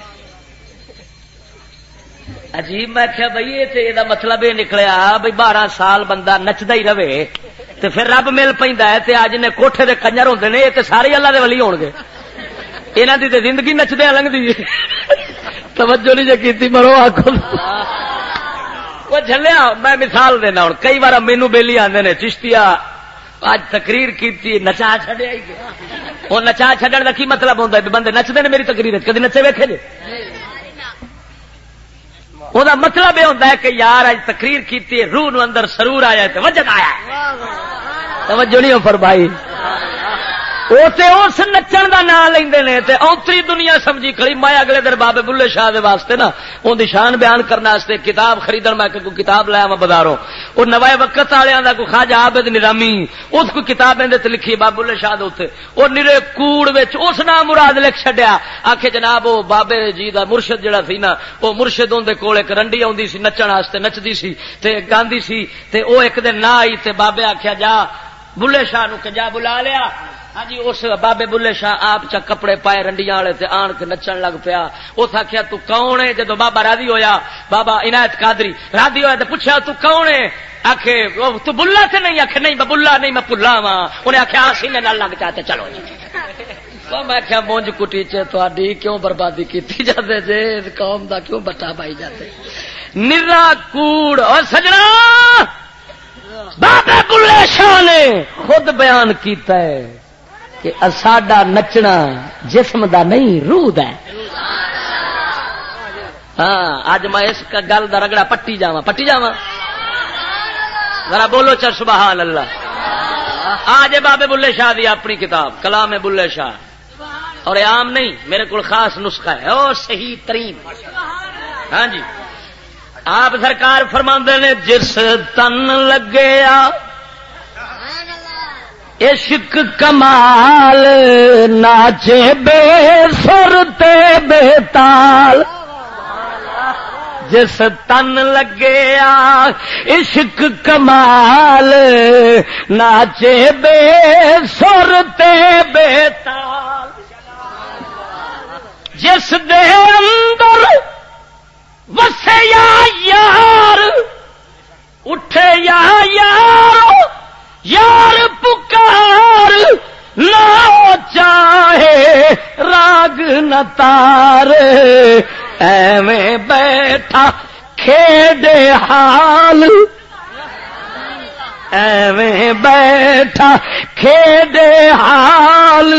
عجیب، میں کہیا بھئی یہ تے دا مطلب یہ نکلیا بھئی 12 سال بندہ نچدا ہی رہے تے پھر رب مل پیندا ہے، تے اج نے کوٹھے دے کنجر ہوندے نے، یہ تے سارے اللہ دے ولی ہون گے، انہاں دی تے زندگی نچدے لنگدی ہے۔ توجہ نہیں جے کیتی مرو آکھو وہ جھلیا۔ میں مثال دینا ہن، کئی بار مینوں بیلی آندے نے چشتیا اج تقریر کیتی نچا چھڈیا ہی گیا۔ وہ نچا چھڈن دا کی مطلب ہوندا ہے؟ بندے نچدے نے میری تقریر وچ، کدی نچے ویکھے جے؟ وہ دا مطلب یہ ہوتا ہے کہ یار اج تقریر کیتی، روح نو اندر سرور آیا ہے، وجد آیا ہے۔ توجہ نہیں ہو فرمائی؟ وہ تے اس نچن دا نام لیندے نے تے اوتری دنیا سمجھی کھڑی. میں اگلے دن بابے بلے شاہ دے واسطے نا اون دی شان بیان کرنے واسطے کتاب خریدن میں کوئی کتاب لایا میں بازاروں او نوائے وقت والےاں دا کوئی خواجہ عابد نظامی اس کوئی کتاب اندے تے لکھی بابے بلے شاہ دے اوتے او نرے کوڑ وچ اس نام مراد لکھ چھڈیا آکھے جناب او بابے جی دا مرشد جڑا سی نا او مرشد اون دے کول ایک رنڈی اوندی سی نچن واسطے نچدی سی تے گاندی سی تے او ایک دن نہ آئی تے بابے آکھیا جا بلے شاہ نو کہ جا بلا لیا. ہاں جی اس بابے بلے شاہ آپ چا کپڑے پائے رنڈیاں والے تے آن کے نچن لگ پیا. اس آخیا تو کون ہے؟ جدو بابا راضی ہویا بابا عنایت قادری راضی ہویا تے پوچھا تو کون ہے؟ آخے تو بلا تے نہیں؟ آخے نہیں میں بلا نہیں میں پلا وا. انہیں آخیا سینے نال لگ جاتے چلو جی. میں آخیا مونج کٹی چی کیوں بربادی کی جاتے جے قوم دا کیوں بٹا پائی جاتے نرا کوڑ. اور سجنا بابے بلے شاہ نے خود بیان کیتا ہے کہ ساڈا نچنا جسم دا نہیں روح دا ہے. ہاں اج میں اس گل دا رگڑا پٹی جاواں ذرا بولو چل سبحان اللہ. آج بابے بلے شاہ دی اپنی کتاب کلام بلے شاہ اور عام نہیں میرے کو خاص نسخہ ہے اور صحیح ترین. ہاں جی آپ سرکار فرماندے نے جس تن لگیا عشق کمال ناچے بے سر تے بے تال. جس تن لگیا عشق کمال ناچے بے سر تے بے تال. جس دے اندر وسے یا یار اٹھے یا یار یار پکار نہ چاہے راگ نہ تار ایویں بیٹھا کھیڑے حال ایویں بیٹھا کھیڑے حال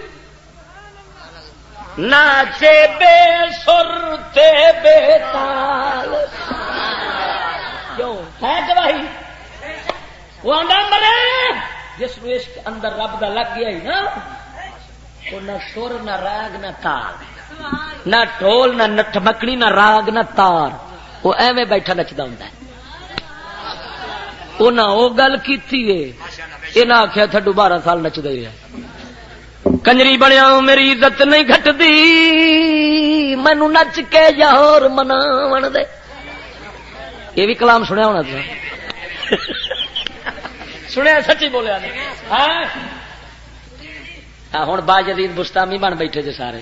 ناچے بے سر تے بے تال. کیوں ہے گواہی وہ آندا مرے جس نو عشق اندر رب دا لگ گیا ہی نا وہ نہ سر نہ راگ نہ تال نہ ڈھول نہ ٹھمکڑی نہ راگ نہ تار وہ ایویں بیٹھا نچدا ہوندا ہے. انہاں او گل کیتی ہے انہاں آکھیا تھڈو 12 سال نچدا ہی رہیا کنجری بنیا میری عزت نہیں گھٹدی مینو نچ کے یار مناون دے. یہ بھی کلام سنیا ہونا تھا سنیا سچی بولیا ہوں با جدید بستامی بن بیٹھے جی سارے.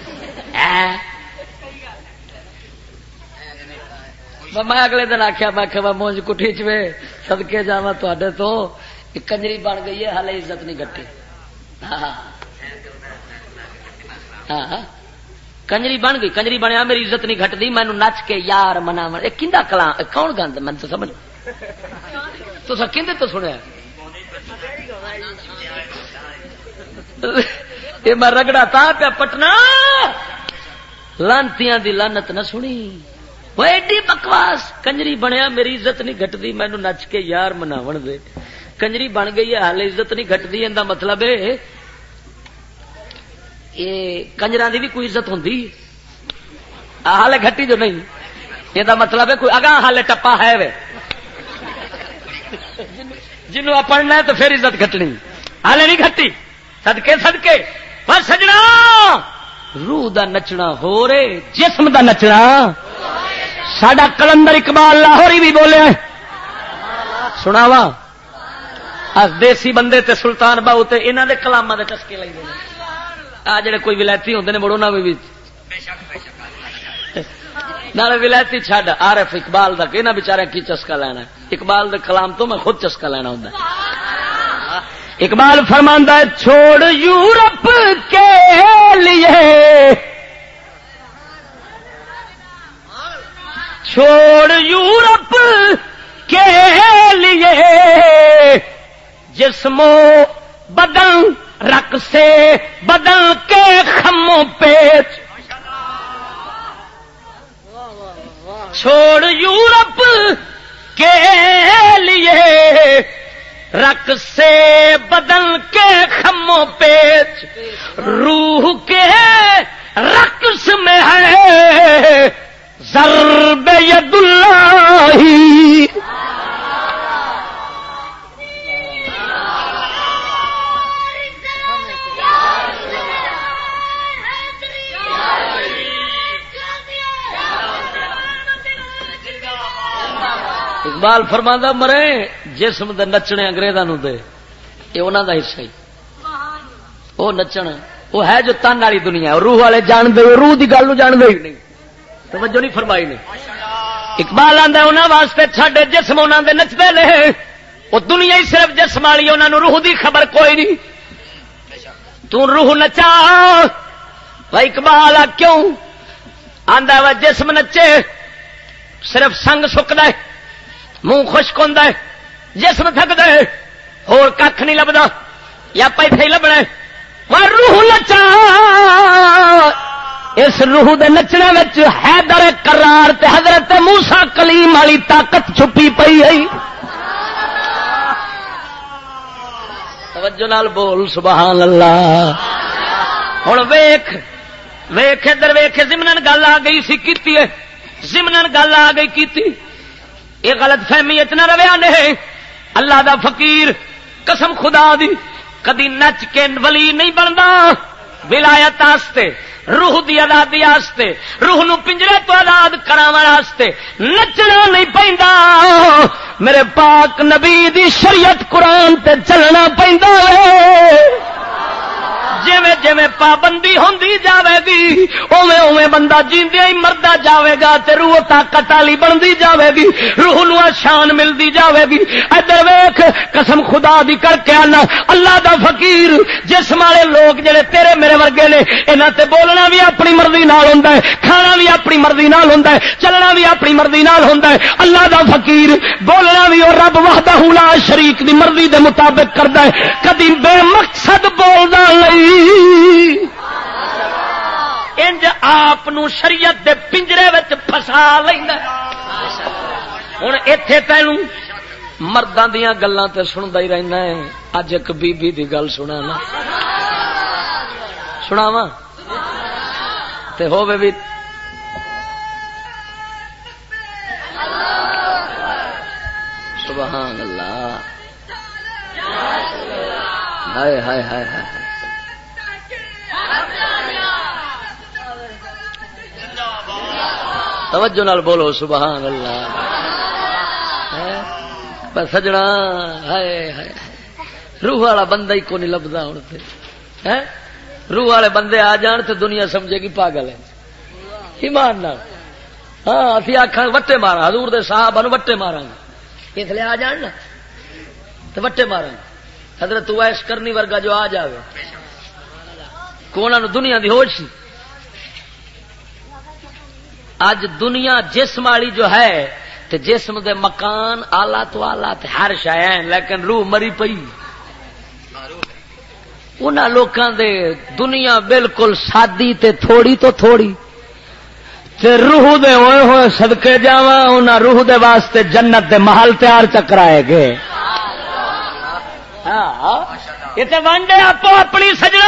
میں اگلے دن آخیا میں مونج کٹھی چوے سدکے جا تے تو کنجری بن گئی ہے ہالے عزت نہیں گٹی. ہاں کنجری بن گئی کنجری بنیا میری عزت نہیں گھٹتی مینو نچ کے یار مناو. کندا کلام کون گاند من تو سمجھ تو کھندے تو سنیا یہ میں رگڑا تا پیا پٹنا لانتیاں دی لانت نہ سنی وہ ایڈی بکواس. کنجری بنیا میری عزت نہیں گھٹتی مینو نچ کے یار مناو دے. کنجری بن گئی ہے ہال عزت نہیں گھٹتی ان کا مطلب ہے یہ کنجراں دی بھی کوئی عزت ہوندی ہالے گھٹی جو نہیں یہ مطلب ہے کوئی اگاں ہالے ٹپا ہے وے جنوں پڑھنا ہے تو پھر عزت گھٹنی ہالے نہیں گھٹی. صدقے صدقے پر سجنا روح دا نچنا ہو رے جسم دا نچنا ساڈا کلندر اقبال لاہوری بھی بولیا سناوا دیسی بندے تے سلطان باؤ تے انہاں دے کلاماں دے چسکے لیندے نے. آ جڑے کوئی ولایتی ہوندے نے مڑ انہاں بھی نالے ولایتی چھڈ عارف اقبال دا انہاں بیچارے کی چسکا لینا. اقبال دے کلام تو میں خود چسکا لینا ہوندا. اقبال فرماندا ہے چھوڑ یورپ کے لیے چھوڑ یورپ کے لیے جسم و بدن رق سے بدن کے خم و پیچ چھوڑ یورپ کے لیے رق سے بدن کے خموں پیچ روح کے رقص میں ہے ضرب ید اللہ. اقبال فرماندا مرے جسم دے نچنے انگریزاں نو دے یہ انہاں دا حصہ ہی وہ نچن وہ ہے جو تن والی دنیا ہے. روح والے جان دے روح دی گل نو جان دے ہی نہیں. توجہ نہیں فرمائی نے. اقبال آندا انہاں واسطے چھڈ جسم انہاں دے نچدے نے وہ دنیا ہی صرف جسم والی انہاں نو روح دی خبر کوئی نہیں. تو روح نچا بھائی اقبال کیوں آندا وا جسم نچے صرف سنگ سکدا ہے منہ خشک ہوندا ہے جسم تھکدا ہے ہور کھ نہیں لبدا یا پیسے ہی لبنا وہ روح نچا. اس روح دے نچنے وچ حیدر کرار تے حضرت موسیٰ کلیم والی طاقت چھپی پئی ہے. توجہ نال بول سبحان اللہ. ہن ویکھ ویکھ ادھر ویکھ ضمنن گل آ گئی سی کیتی ہے ضمنن گل آ گئی کیتی یہ غلط فہمی اتنا رویا نہیں. اللہ دا فقیر قسم خدا دی کدی نچ کے ولی نہیں بنتا. ولایت واسطے روح دی آزادی واسطے روح نو پنجرے تو آزاد کراون واسطے نچنا نہیں پیندا. میرے پاک نبی دی شریعت قرآن تے چلنا پیندا ہے. جویں جویں پابندی ہوندی جاوے گی اوویں اوویں بندہ جیندیا ہی مردا جاوے گا تے روح طاقت والی بندی جاوے گی روح نو شان ملدی جاوے گی. ادھر ویکھ قسم خدا دی کر کے آنا اللہ دا فقیر جسم والے لوگ جڑے تیرے میرے ورگے نے انہاں تے بولنا بھی اپنی مرضی نال ہوندا ہے کھانا بھی اپنی مرضی نال ہوندا ہے چلنا بھی اپنی مرضی نال ہوندا ہے. اللہ دا فقیر بولنا بھی اور رب وحدہ لا شریک دی مرضی دے مطابق کردا ہے کدی بے مقصد بولدا نہیں. انج آپ شریعت دے پنجرے وچ پھسا لیندا. ہن ایتھے تینوں مرداں دیاں گلاں تے سندا ہی رہنا ہے. اج ایک بی بی دی گل سنانا سناواں تے ہووے بھی سبحان اللہ. ہائے ہائے ہائے ہائے توجہ نال بولو سبحان اللہ. بس سجنا ہائے ہائے روح والا بندہ ہی کو نہیں لبدا ہن تے روح والے بندے آ جان تے دنیا سمجھے گی پاگل ہے ایمان نال. ہاں اسی آکھاں وٹے مارا حضور دے صحابہ نو وٹے ماراں گے اس لیے آ جان نا تے وٹے ماراں گے. حضرت اویس کرنی ورگا جو آ جاوے کونا نو دنیا دی ہوش سی. اج دنیا جسم والی جو ہے تے جسم دے مکان آلہ تو آلہ تے ہر شے ہیں لیکن روح مری پئی. انہاں لوکاں دے دنیا بالکل سادی تے تھوڑی تو تھوڑی تے روح دے ہوئے ہوئے صدقے جاواں انہاں روح دے واسطے جنت دے محل تیار چکرائے گئے. ہاں یہ تے وانڈے آپو اپنی سجنا.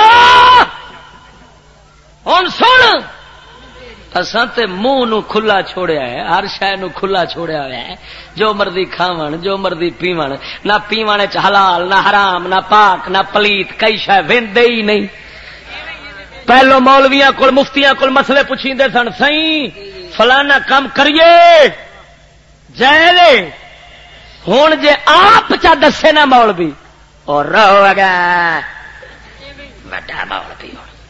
ہن سن اساں تے منہ نو کھلا چھوڑیا ہے ہر شے نو کھلا چھوڑیا ہوا ہے جو مرضی کھاون جو مرضی پیون نہ پیون وچ حلال نہ حرام نہ پاک نہ پلیت کئی شے ویندے ہی نہیں. پہلو مولویاں کول مفتیاں کول مسئلے پوچھیندے سن سائیں فلانا کام کریے جائز ہن جے آپ چا دسے نا مولوی اور رہو گا بڑا مولوی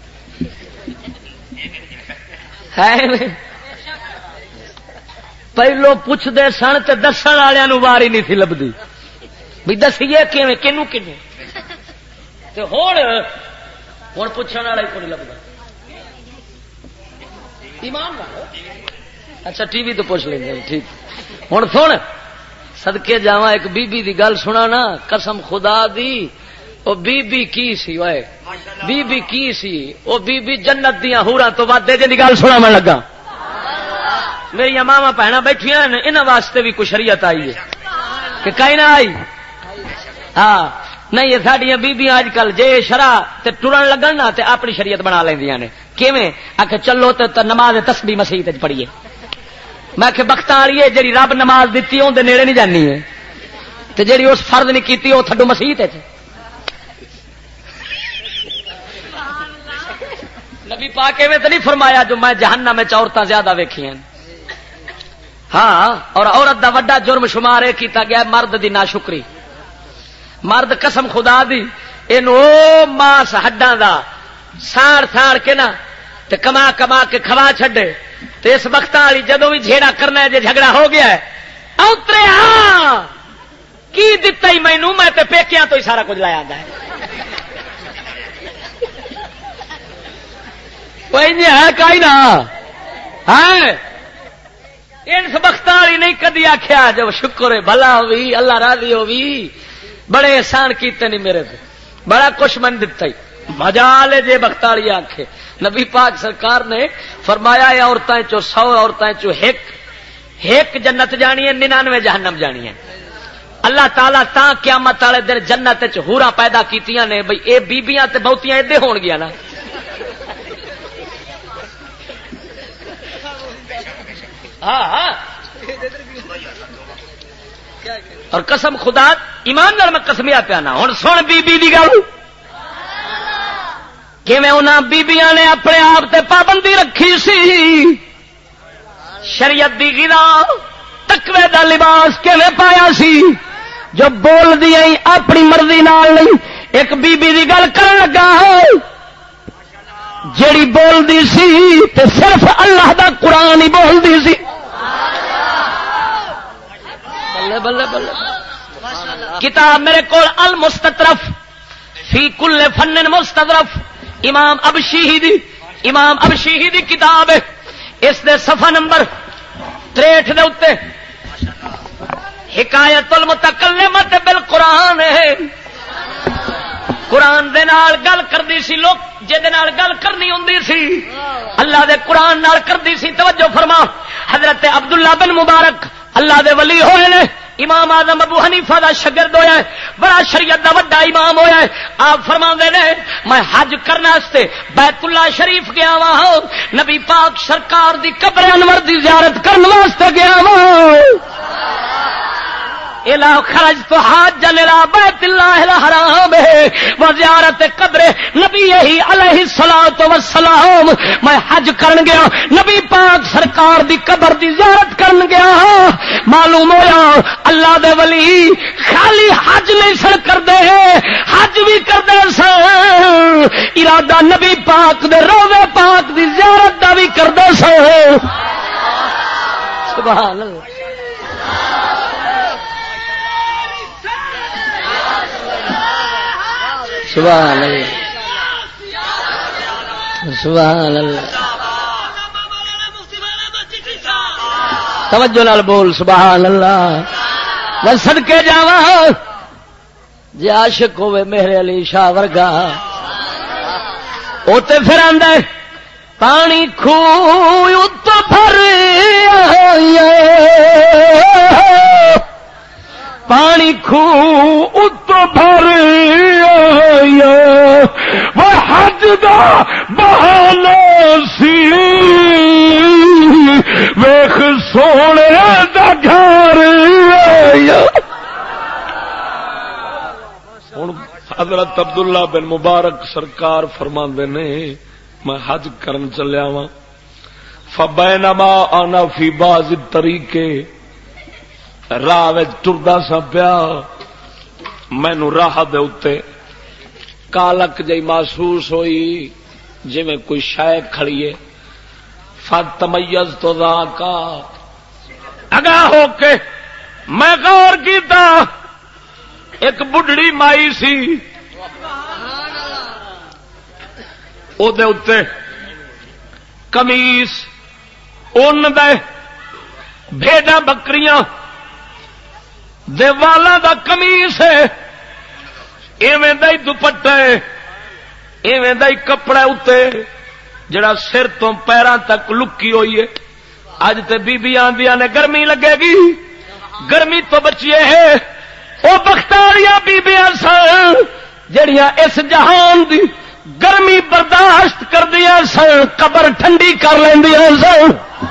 پہلو پوچھتے سن تے دسن والوں نو واری نہیں تھی لبدی بھی دسیے کیویں کنوں کنوں تے ہن پوچھن والا ہی کوئی لبدا. ایمان نال اچھا ٹی وی تو پوچھ لیں گے ٹھیک. ہن سن صدقے جاواں ایک بی بی دی گل سنا نا قسم خدا دی او بی بی کی سی اوئے بی بی کی سی او بی بی جنت دیاں حوراں تو ود دے دی گل سنا میں لگا. میری ماواں بہناں بیٹھیاں نے انہاں واسطے بھی کچھ شریعت آئی ہے کہ کہیں نہ آئی ہاں نہیں یہ ساڈیاں بیبیاں اج کل جے شرع تے ٹرن لگن نا تے اپنی شریعت بنا لیندیاں نے کیویں آ کہ چلو تے نماز تسبیح مسیح تے پڑھیے میں کہ بختاں والی ہے جڑی رب نماز دتی اون دے نیڑے نہیں جانی ہے تے جڑی اس فرض نہیں کیتی او تھڈو مسیح تے نبی پاک ایویں تے نہیں فرمایا جو میں جہنم وچ عورتاں زیادہ ویکھیاں ہاں اور عورت دا وڈا جرم شمار اے کیتا گیا مرد دی ناشکری مرد قسم خدا دی اینو ماس ہڈاں دا ساڑ ساڑ کے نا تے کما کما کے کھوا چھڈے تے اس وقت والی جدوں بھی جھیڑا کرنا ہے جے جھگڑا ہو گیا ہے اوترے ہاں کی دتا ہی مینوں میں تے پیکیاں تو ہی سارا کچھ لایا آندا ہے کوئی نہیں ہے کئی نہ ہے ان وقت والی نہیں کدی آخیا جب شکر ہے بھلا ہوئی اللہ راضی ہوئی بڑے احسان کیتے نہیں میرے تے بڑا کچھ من دتا ہی مزہ لے جے بختالی آنکھے نبی پاک سرکار نے فرمایا ہے عورتیں چو 100 عورتیں چو ایک جنت جانی ہے 99 جہنم جانی ہے اللہ تعالیٰ تا قیامت والے دن جنت چ حوراں پیدا کیتیاں نے بھئی اے بیبیاں تے بہتیاں ایدے ہون گیا نا ہاں ہاں اور قسم خدا ایمان نال میں قسمیا پیانا ہوں سن بی بی دی گل کیویں انہاں بیبیاں نے اپنے آپ تے پابندی رکھی سی شریعت دی غذا تقوی دا لباس کیویں پایا سی جو بول دی اپنی مرضی نال نہیں ایک بی بی دی گل کرن لگا جیڑی بول دی سی تے صرف اللہ دا قرآن ہی بول دی سی بلے بلے بلے کتاب میرے کول المستطرف فی کل فن مستظرف امام ابشیحی دی کتاب ہے اس دے صفحہ نمبر 63 دے اوتے حکایت المتکلمۃ بالقرآن ہے قرآن دے نال گل کردی سی لوگ جے دے نال گل کرنی ہوندی سی اللہ دے قرآن نال کردی سی توجہ فرما حضرت عبداللہ بن مبارک اللہ دے ولی ہوئے نے امام اعظم ابو حنیفہ دا شاگرد ہویا ہے بڑا شریعت دا وڈا امام ہویا ہے آپ فرماندے نے میں حج کرنے واسطے بیت اللہ شریف گیا ہاں نبی پاک سرکار دی قبر انور دی زیارت کرنے واسطے گیا ہاں الا خرجت حاجا الى بیت اللہ الحرام و زیارت قبر نبی علیہ الصلوۃ والسلام میں حج کرن گیا نبی پاک سرکار دی قبر دی زیارت کرن گیا معلوم ہویا اللہ دے ولی خالی حج نہیں سن کردے حج بھی کردے سن ارادہ نبی پاک دے روضے پاک دی زیارت دا بھی کردے سن سبحان اللہ سبحان اللہ سبحان اللہ توجہ نال بول سبحان اللہ میں صدقے جاواں جے عاشق ہوے میرے علی شاہ ورگا او تے پھر آندا ہے پانی کھوہ ات بھر پانی کھوہ ات بھر وہ حج دا بہانا سی ویخ سونے دا گھر ہوں حضرت عبداللہ بن مبارک سرکار فرماندے نے میں حج کرن چلیا وا فبینما انا فی بعض الطریقے راہ ٹردا سا پیا مینو راہ دے اتے کالک جی محسوس ہوئی جی میں کوئی شے کھڑیے فتمیز تو ذاکا اگاہ ہو کے میں غور کیتا ایک بڈڑی مائی سی او دے اتے قمیص اون دے بھیڈاں بکریاں دے والاں دا قمیص ہے ایویں دا ہی دوپٹا ہے ایویں دا ہی کپڑا اتے جڑا سر تو پیراں تک لکی ہوئی ہے اج تے بیبیاں آندیاں نے گرمی لگے گی گرمی تو بچیے ہے وہ بختاریاں بیبیاں سن جڑیاں اس جہان دی گرمی برداشت کردیاں سن، قبر ٹھنڈی کر لیندیاں سن.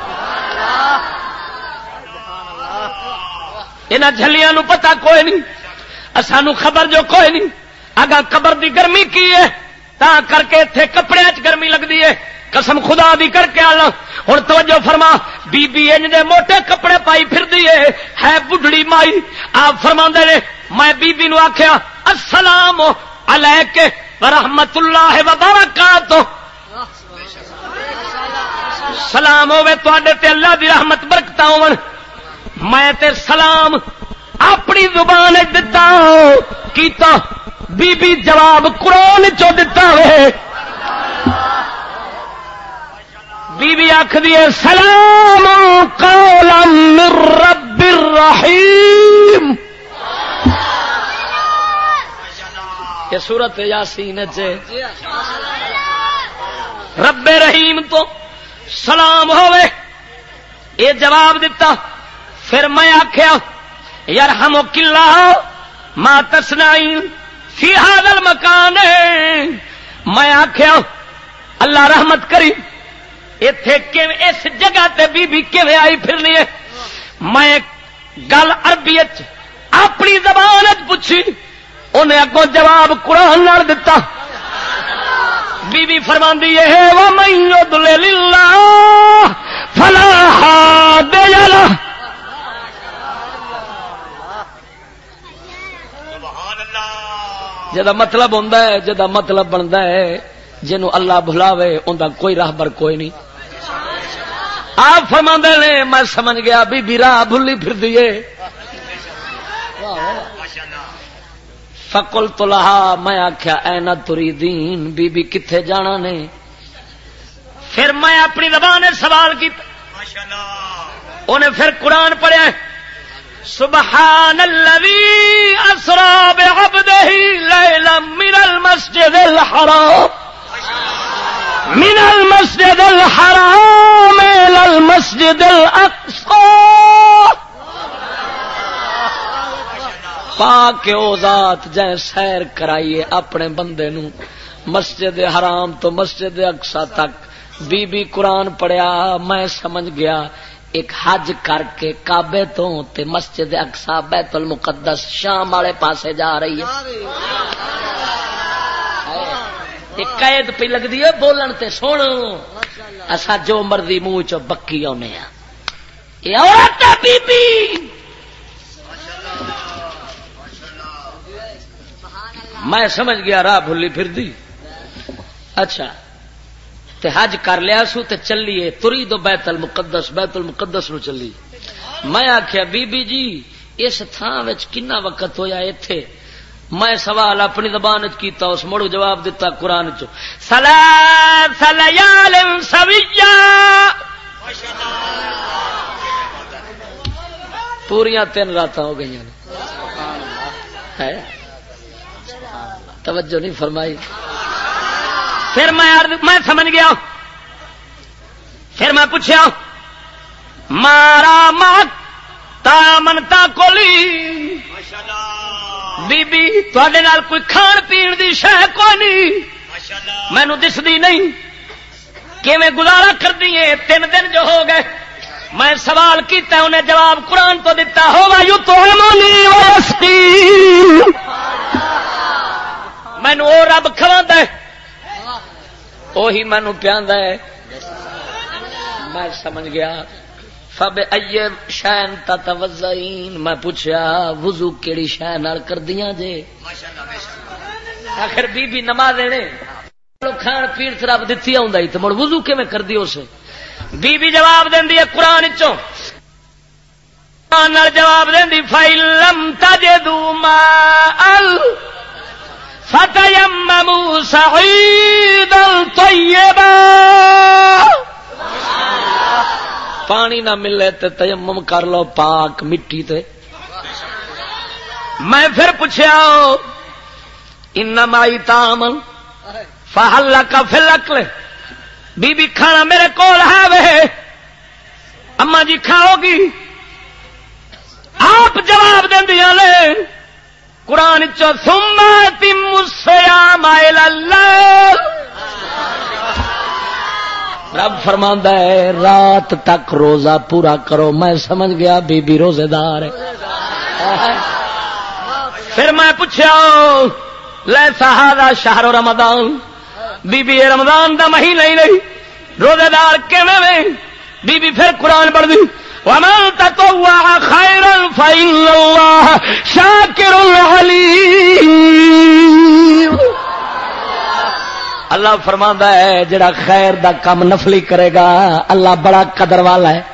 انہاں جھلیاں نو پتہ کوئی نہیں، اسانو خبر جو کوئی نہیں. اگا قبر دی گرمی کی ہے تا کر کے اتنے کپڑے گرمی لگتی ہے. قسم خدا دی کر کے آنا. ہوں توجہ فرما، بی بی انج دے موٹے کپڑے پائی پھر ہے بڈڑی مائی. آپ فرما نے میں بی بی نو آخیا السلام علیک ورحمت اللہ وبرکاتہ، سلام ہوے تواڈے تے اللہ دی رحمت برکت ہون. میں تے سلام اپنی زبان دتا کیتا، بی بی جواب قرآن چو دتا ہوئے. بی بی آکھ دیے سلام قولا من رب الرحیم. یہ سورت یاسین چ رب رحیم تو سلام ہوئے یہ جواب دیتا. پھر میں آخیا یرحمک اللہ ما تصنعین فی ھذا المکان. میں آخیا اللہ رحمت کری اتے اس جگہ تے بی بی کیویں آئی پھرنی ہے. میں گل عربی اپنی زبان پوچھی، انہیں اگوں جواب قرآن نال دتا. بی بی فرماندی ہے وَمَن يُضْلِلِ اللَّهُ فَلَا هَادِيَ لَهُ. جدا مطلب ہوندا ہے، جدا مطلب بنتا ہے، جنوں اللہ بھلاوے اوندا کوئی راہبر کوئی نہیں. آپ فرماندے نے میں سمجھ گیا بی بی راہ بھلی پھر دیے. فقلت لها میں آخیا اینا تریدین، بی بی کتھے جانا نے. پھر میں اپنی زبان سوال کیتا، انہیں پھر قرآن پڑھیا سبحان الذی اسرا بعبدہ لیلا من المسجد الحرام الى المسجد الاقصى. پاک او ذات جے سیر کرائیے اپنے بندے نو مسجد حرام تو مسجد اقصی تک. بی بی قرآن پڑھیا، میں سمجھ گیا ایک حج کر کے کعبے تو تے مسجد اقصی بیت المقدس شام والے پاسے جا رہی ہے. ایک قید پہ لگ دی ہے بولن تے سن اسا جو مرضی منہ چ بکی آنے ہاں. یہ عورت ہے بی بی. میں سمجھ گیا راہ بھلی پھر دی. اچھا تے حج کر لیا سو تے چلیے تری دو بیت المقدس نو چلی. میں آخیا بی بی جی اس تھان وچ کنا وقت ہویا ایتھے؟ میں سوال اپنی زبان کیتا، اس مڑو جواب دیتا قرآن چو ثلاث لیال سویا. پوریاں 3 راتاں ہو گئی ہیں. توجہ نہیں فرمائی. پھر میں سمجھ گیا. پھر میں پوچھا مارا مات تا منتا کولی بی بی تواڈے نال کوئی کھان پین دی شے کوئی نہیں، مینوں دسدی نہیں، کیویں گزارا کردی ہے؟ 3 دن جو ہو گئے. میں سوال کیتا، انہیں جواب قرآن تو دتا ہوا یطعمنی ویسقین. مینوں او رب کھواندا ہے، وہی مینوں پیاندا ہے. میں سمجھ گیا. فبأي شيء تتوضئين. میں پوچھا وضو کیڑی شے نال کردیاں جے؟ آخر بی بی نماز نے کھان پین رب دتی آوندا تے مڑ وضو کیویں کردی اسے؟ بی بی جواب دیندی ہے قرآن چوں، قرآن نال جواب دیندی فَإِن تَجِدُوا مَاءً فَتَيَمَّمُوا صَعِيدًا طَيِّبًا. پانی نہ ملے تے تیمم کر لو پاک مٹی تے. میں پھر پوچھا انما طعام فهل لك في الاكل. بی بی کھانا میرے کول ہے وے، اما جی کھاؤ گی؟ آپ جواب دیندیاں نے قرآن چو ثم اتموا الصيام الى الليل. رب فرماندا ہے رات تک روزہ پورا کرو. میں سمجھ گیا بی بی روزے دار ہے. پھر میں پوچھا لیسا ھذا شہر رمضان، بی بی رمضان دا مہینہ ہی نہیں روزے دار کیویں میں؟ بی بی پھر قرآن پڑھ دی وَمَن تَطَوَّعَ خَيْرًا فَإِنَّ اللَّهَ شَاكِرٌ عَلِيمٌ. اللہ فرماندا ہے جڑا خیر دا کام نفلی کرے گا اللہ بڑا قدر والا ہے.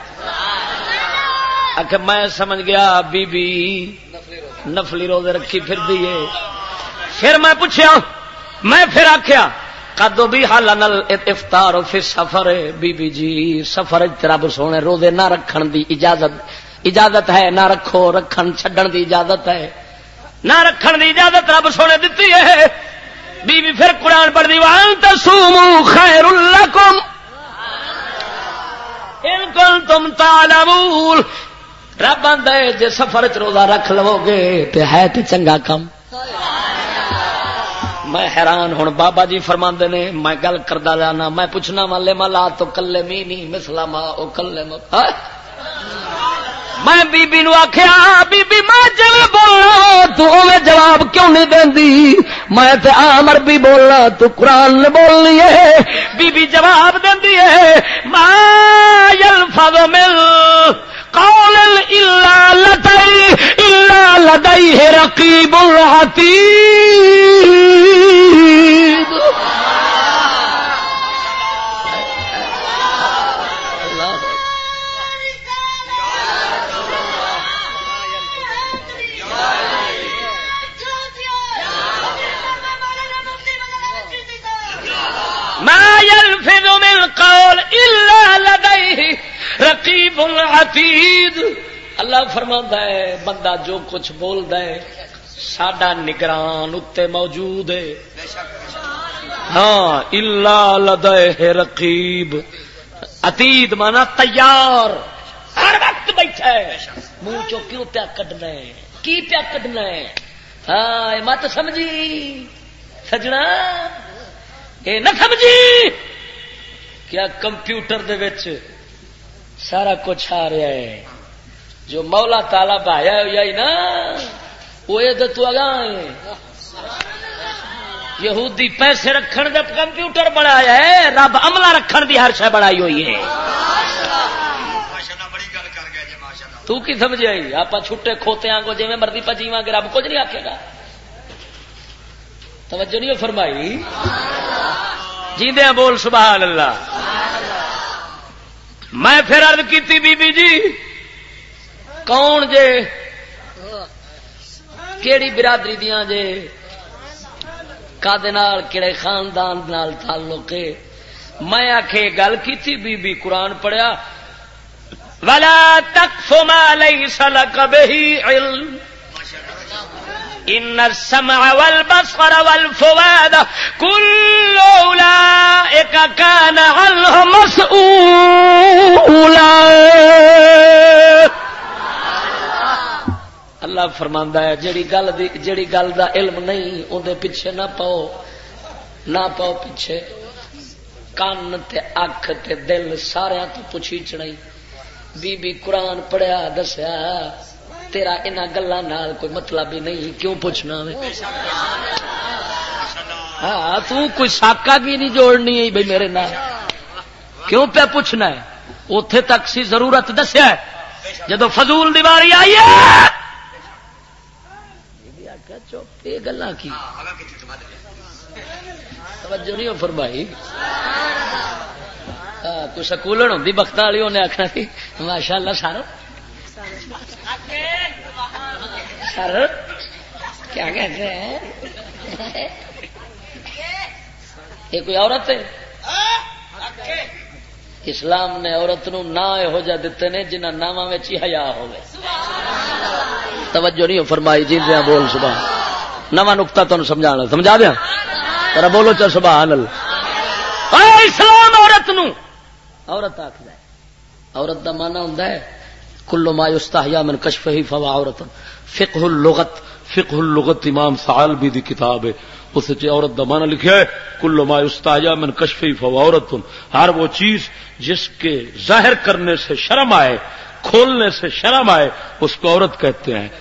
کہ میں سمجھ گیا بی بی نفلی روزے رکھی پھر دیے. پھر میں پوچھا میں پھر آخیا کدو بھی حالن الافطار فی السفر. بی بی جی سفر رب سونے روزے نہ رکھن دی اجازت ہے، نہ رکھو، رکھن چھڈن دی اجازت ہے، نہ رکھن دی اجازت رب سونے دیتی ہے. بی بی پھر قرآن پڑھ دی وان تصوموا خیر لکم ان کنتم تعلمون. رب آندا ہے جے سفر چ روزہ رکھ لو گے تے ہے تے چنگا کم. میں حیران ہوں بابا جی فرماندے نے میں گل کردا جانا میں پوچھنا والے ملا تو کلے می نہیں مثلا ما او کلے میں بی بی نو آکھیا بی بی میں جویں بولنا تو اوویں جواب کیوں نہیں دیندی؟ میں تے عامر بھی بولنا تو قرآن نے بولنی ہے. بی بی جواب دیندی ہے ما یلفظ من قول الا لدیہ رقیب عتید. ما يلفظ من قول الا لديه رقیب عتید. اللہ فرماتا ہے بندہ جو کچھ بولدا ہے ساڈا نگران اتے موجود ہے. ہاں الا لديه رقیب عتید مانا تیار ہر وقت بیٹھا ہے. منہ چو کیوں پیا کڈنا ہے کی پیا کڈنا ہے؟ ہاں مت سمجھی سجنا اے نہ سمجھی کیا کمپیوٹر دے وچ سارا کچھ آ رہا ہے جو مولا تالا بھایا ہوئی نا وہ تو اگاں یہودی پیسے رکھن دے کمپیوٹر بنایا ہے رب عملہ رکھن دی ہر شے بنائی ہوئی ہے. تو کی سمجھ آئی آپ چھٹے کھوتے آنگو جی میں مرضی پہ جیواں گے رب کچھ نہیں آکھے گا. توجہ نہیں فرمائی جیندے بول سبحان اللہ. میں پھر عرض کیتی بی بی جی کون جے کیڑی برادری دیاں جے کادے نال کیڑے خاندان نال تعلق ہے؟ میں آکھے گل کیتی بی بی قرآن پڑھیا ولا تقف ما ليس لك به علم ان السمع والبصر والفؤاد كل اولئك كان عنه مسؤولا. اللہ فرماندا ہے جڑی گل دا علم نہیں اودے پیچھے نہ پاؤ پیچھے. کان تے اکھ تے دل سارے تو پوچھی چڑائی. بی بی قرآن پڑھیا دسیا تیرا انہاں گلاں نال کوئی مطلب ہی نہیں کیوں پوچھنا ہے؟ ہاں تو کوئی ساکا بھی نہیں جوڑنی ہے بھائی میرے نال کیوں پہ پوچھنا ہے؟ اوتھے تک سی ضرورت دسیا ہے جدو فضول دیواری آئی ہے چپ یہ گلاں کی توجہ نہیں فرمائی. کوئی سکولن ہوندی بخت والی انہیں آخنا سی ماشاء اللہ سر کیا کہتے ہیں یہ کوئی عورت ہے؟ اسلام نے عورت نو نا یہو جہ دیتے نے جنہ ناواں وچ ہی حیا ہوے. توجہ نہیں فرمائی جی دیا بول سبحان. نواں نقطہ تمہیں سمجھانا سمجھا دیا ترا بولو چل سبحان اللہ. اسلام عورت نو عورت آخر ہے عورت دا مانا ہوندا ہے کل ما یستحیا من کشفہ فهو عورت. فقہ اللغت فقہ اللغت امام ثعالبی دی کتاب ہے، اس سے عورت دا معنی لکھا ہے کل ما یستحیا من کشفی فهو عورت، ہر وہ چیز جس کے ظاہر کرنے سے شرم آئے، کھولنے سے شرم آئے، اس کو عورت کہتے ہیں.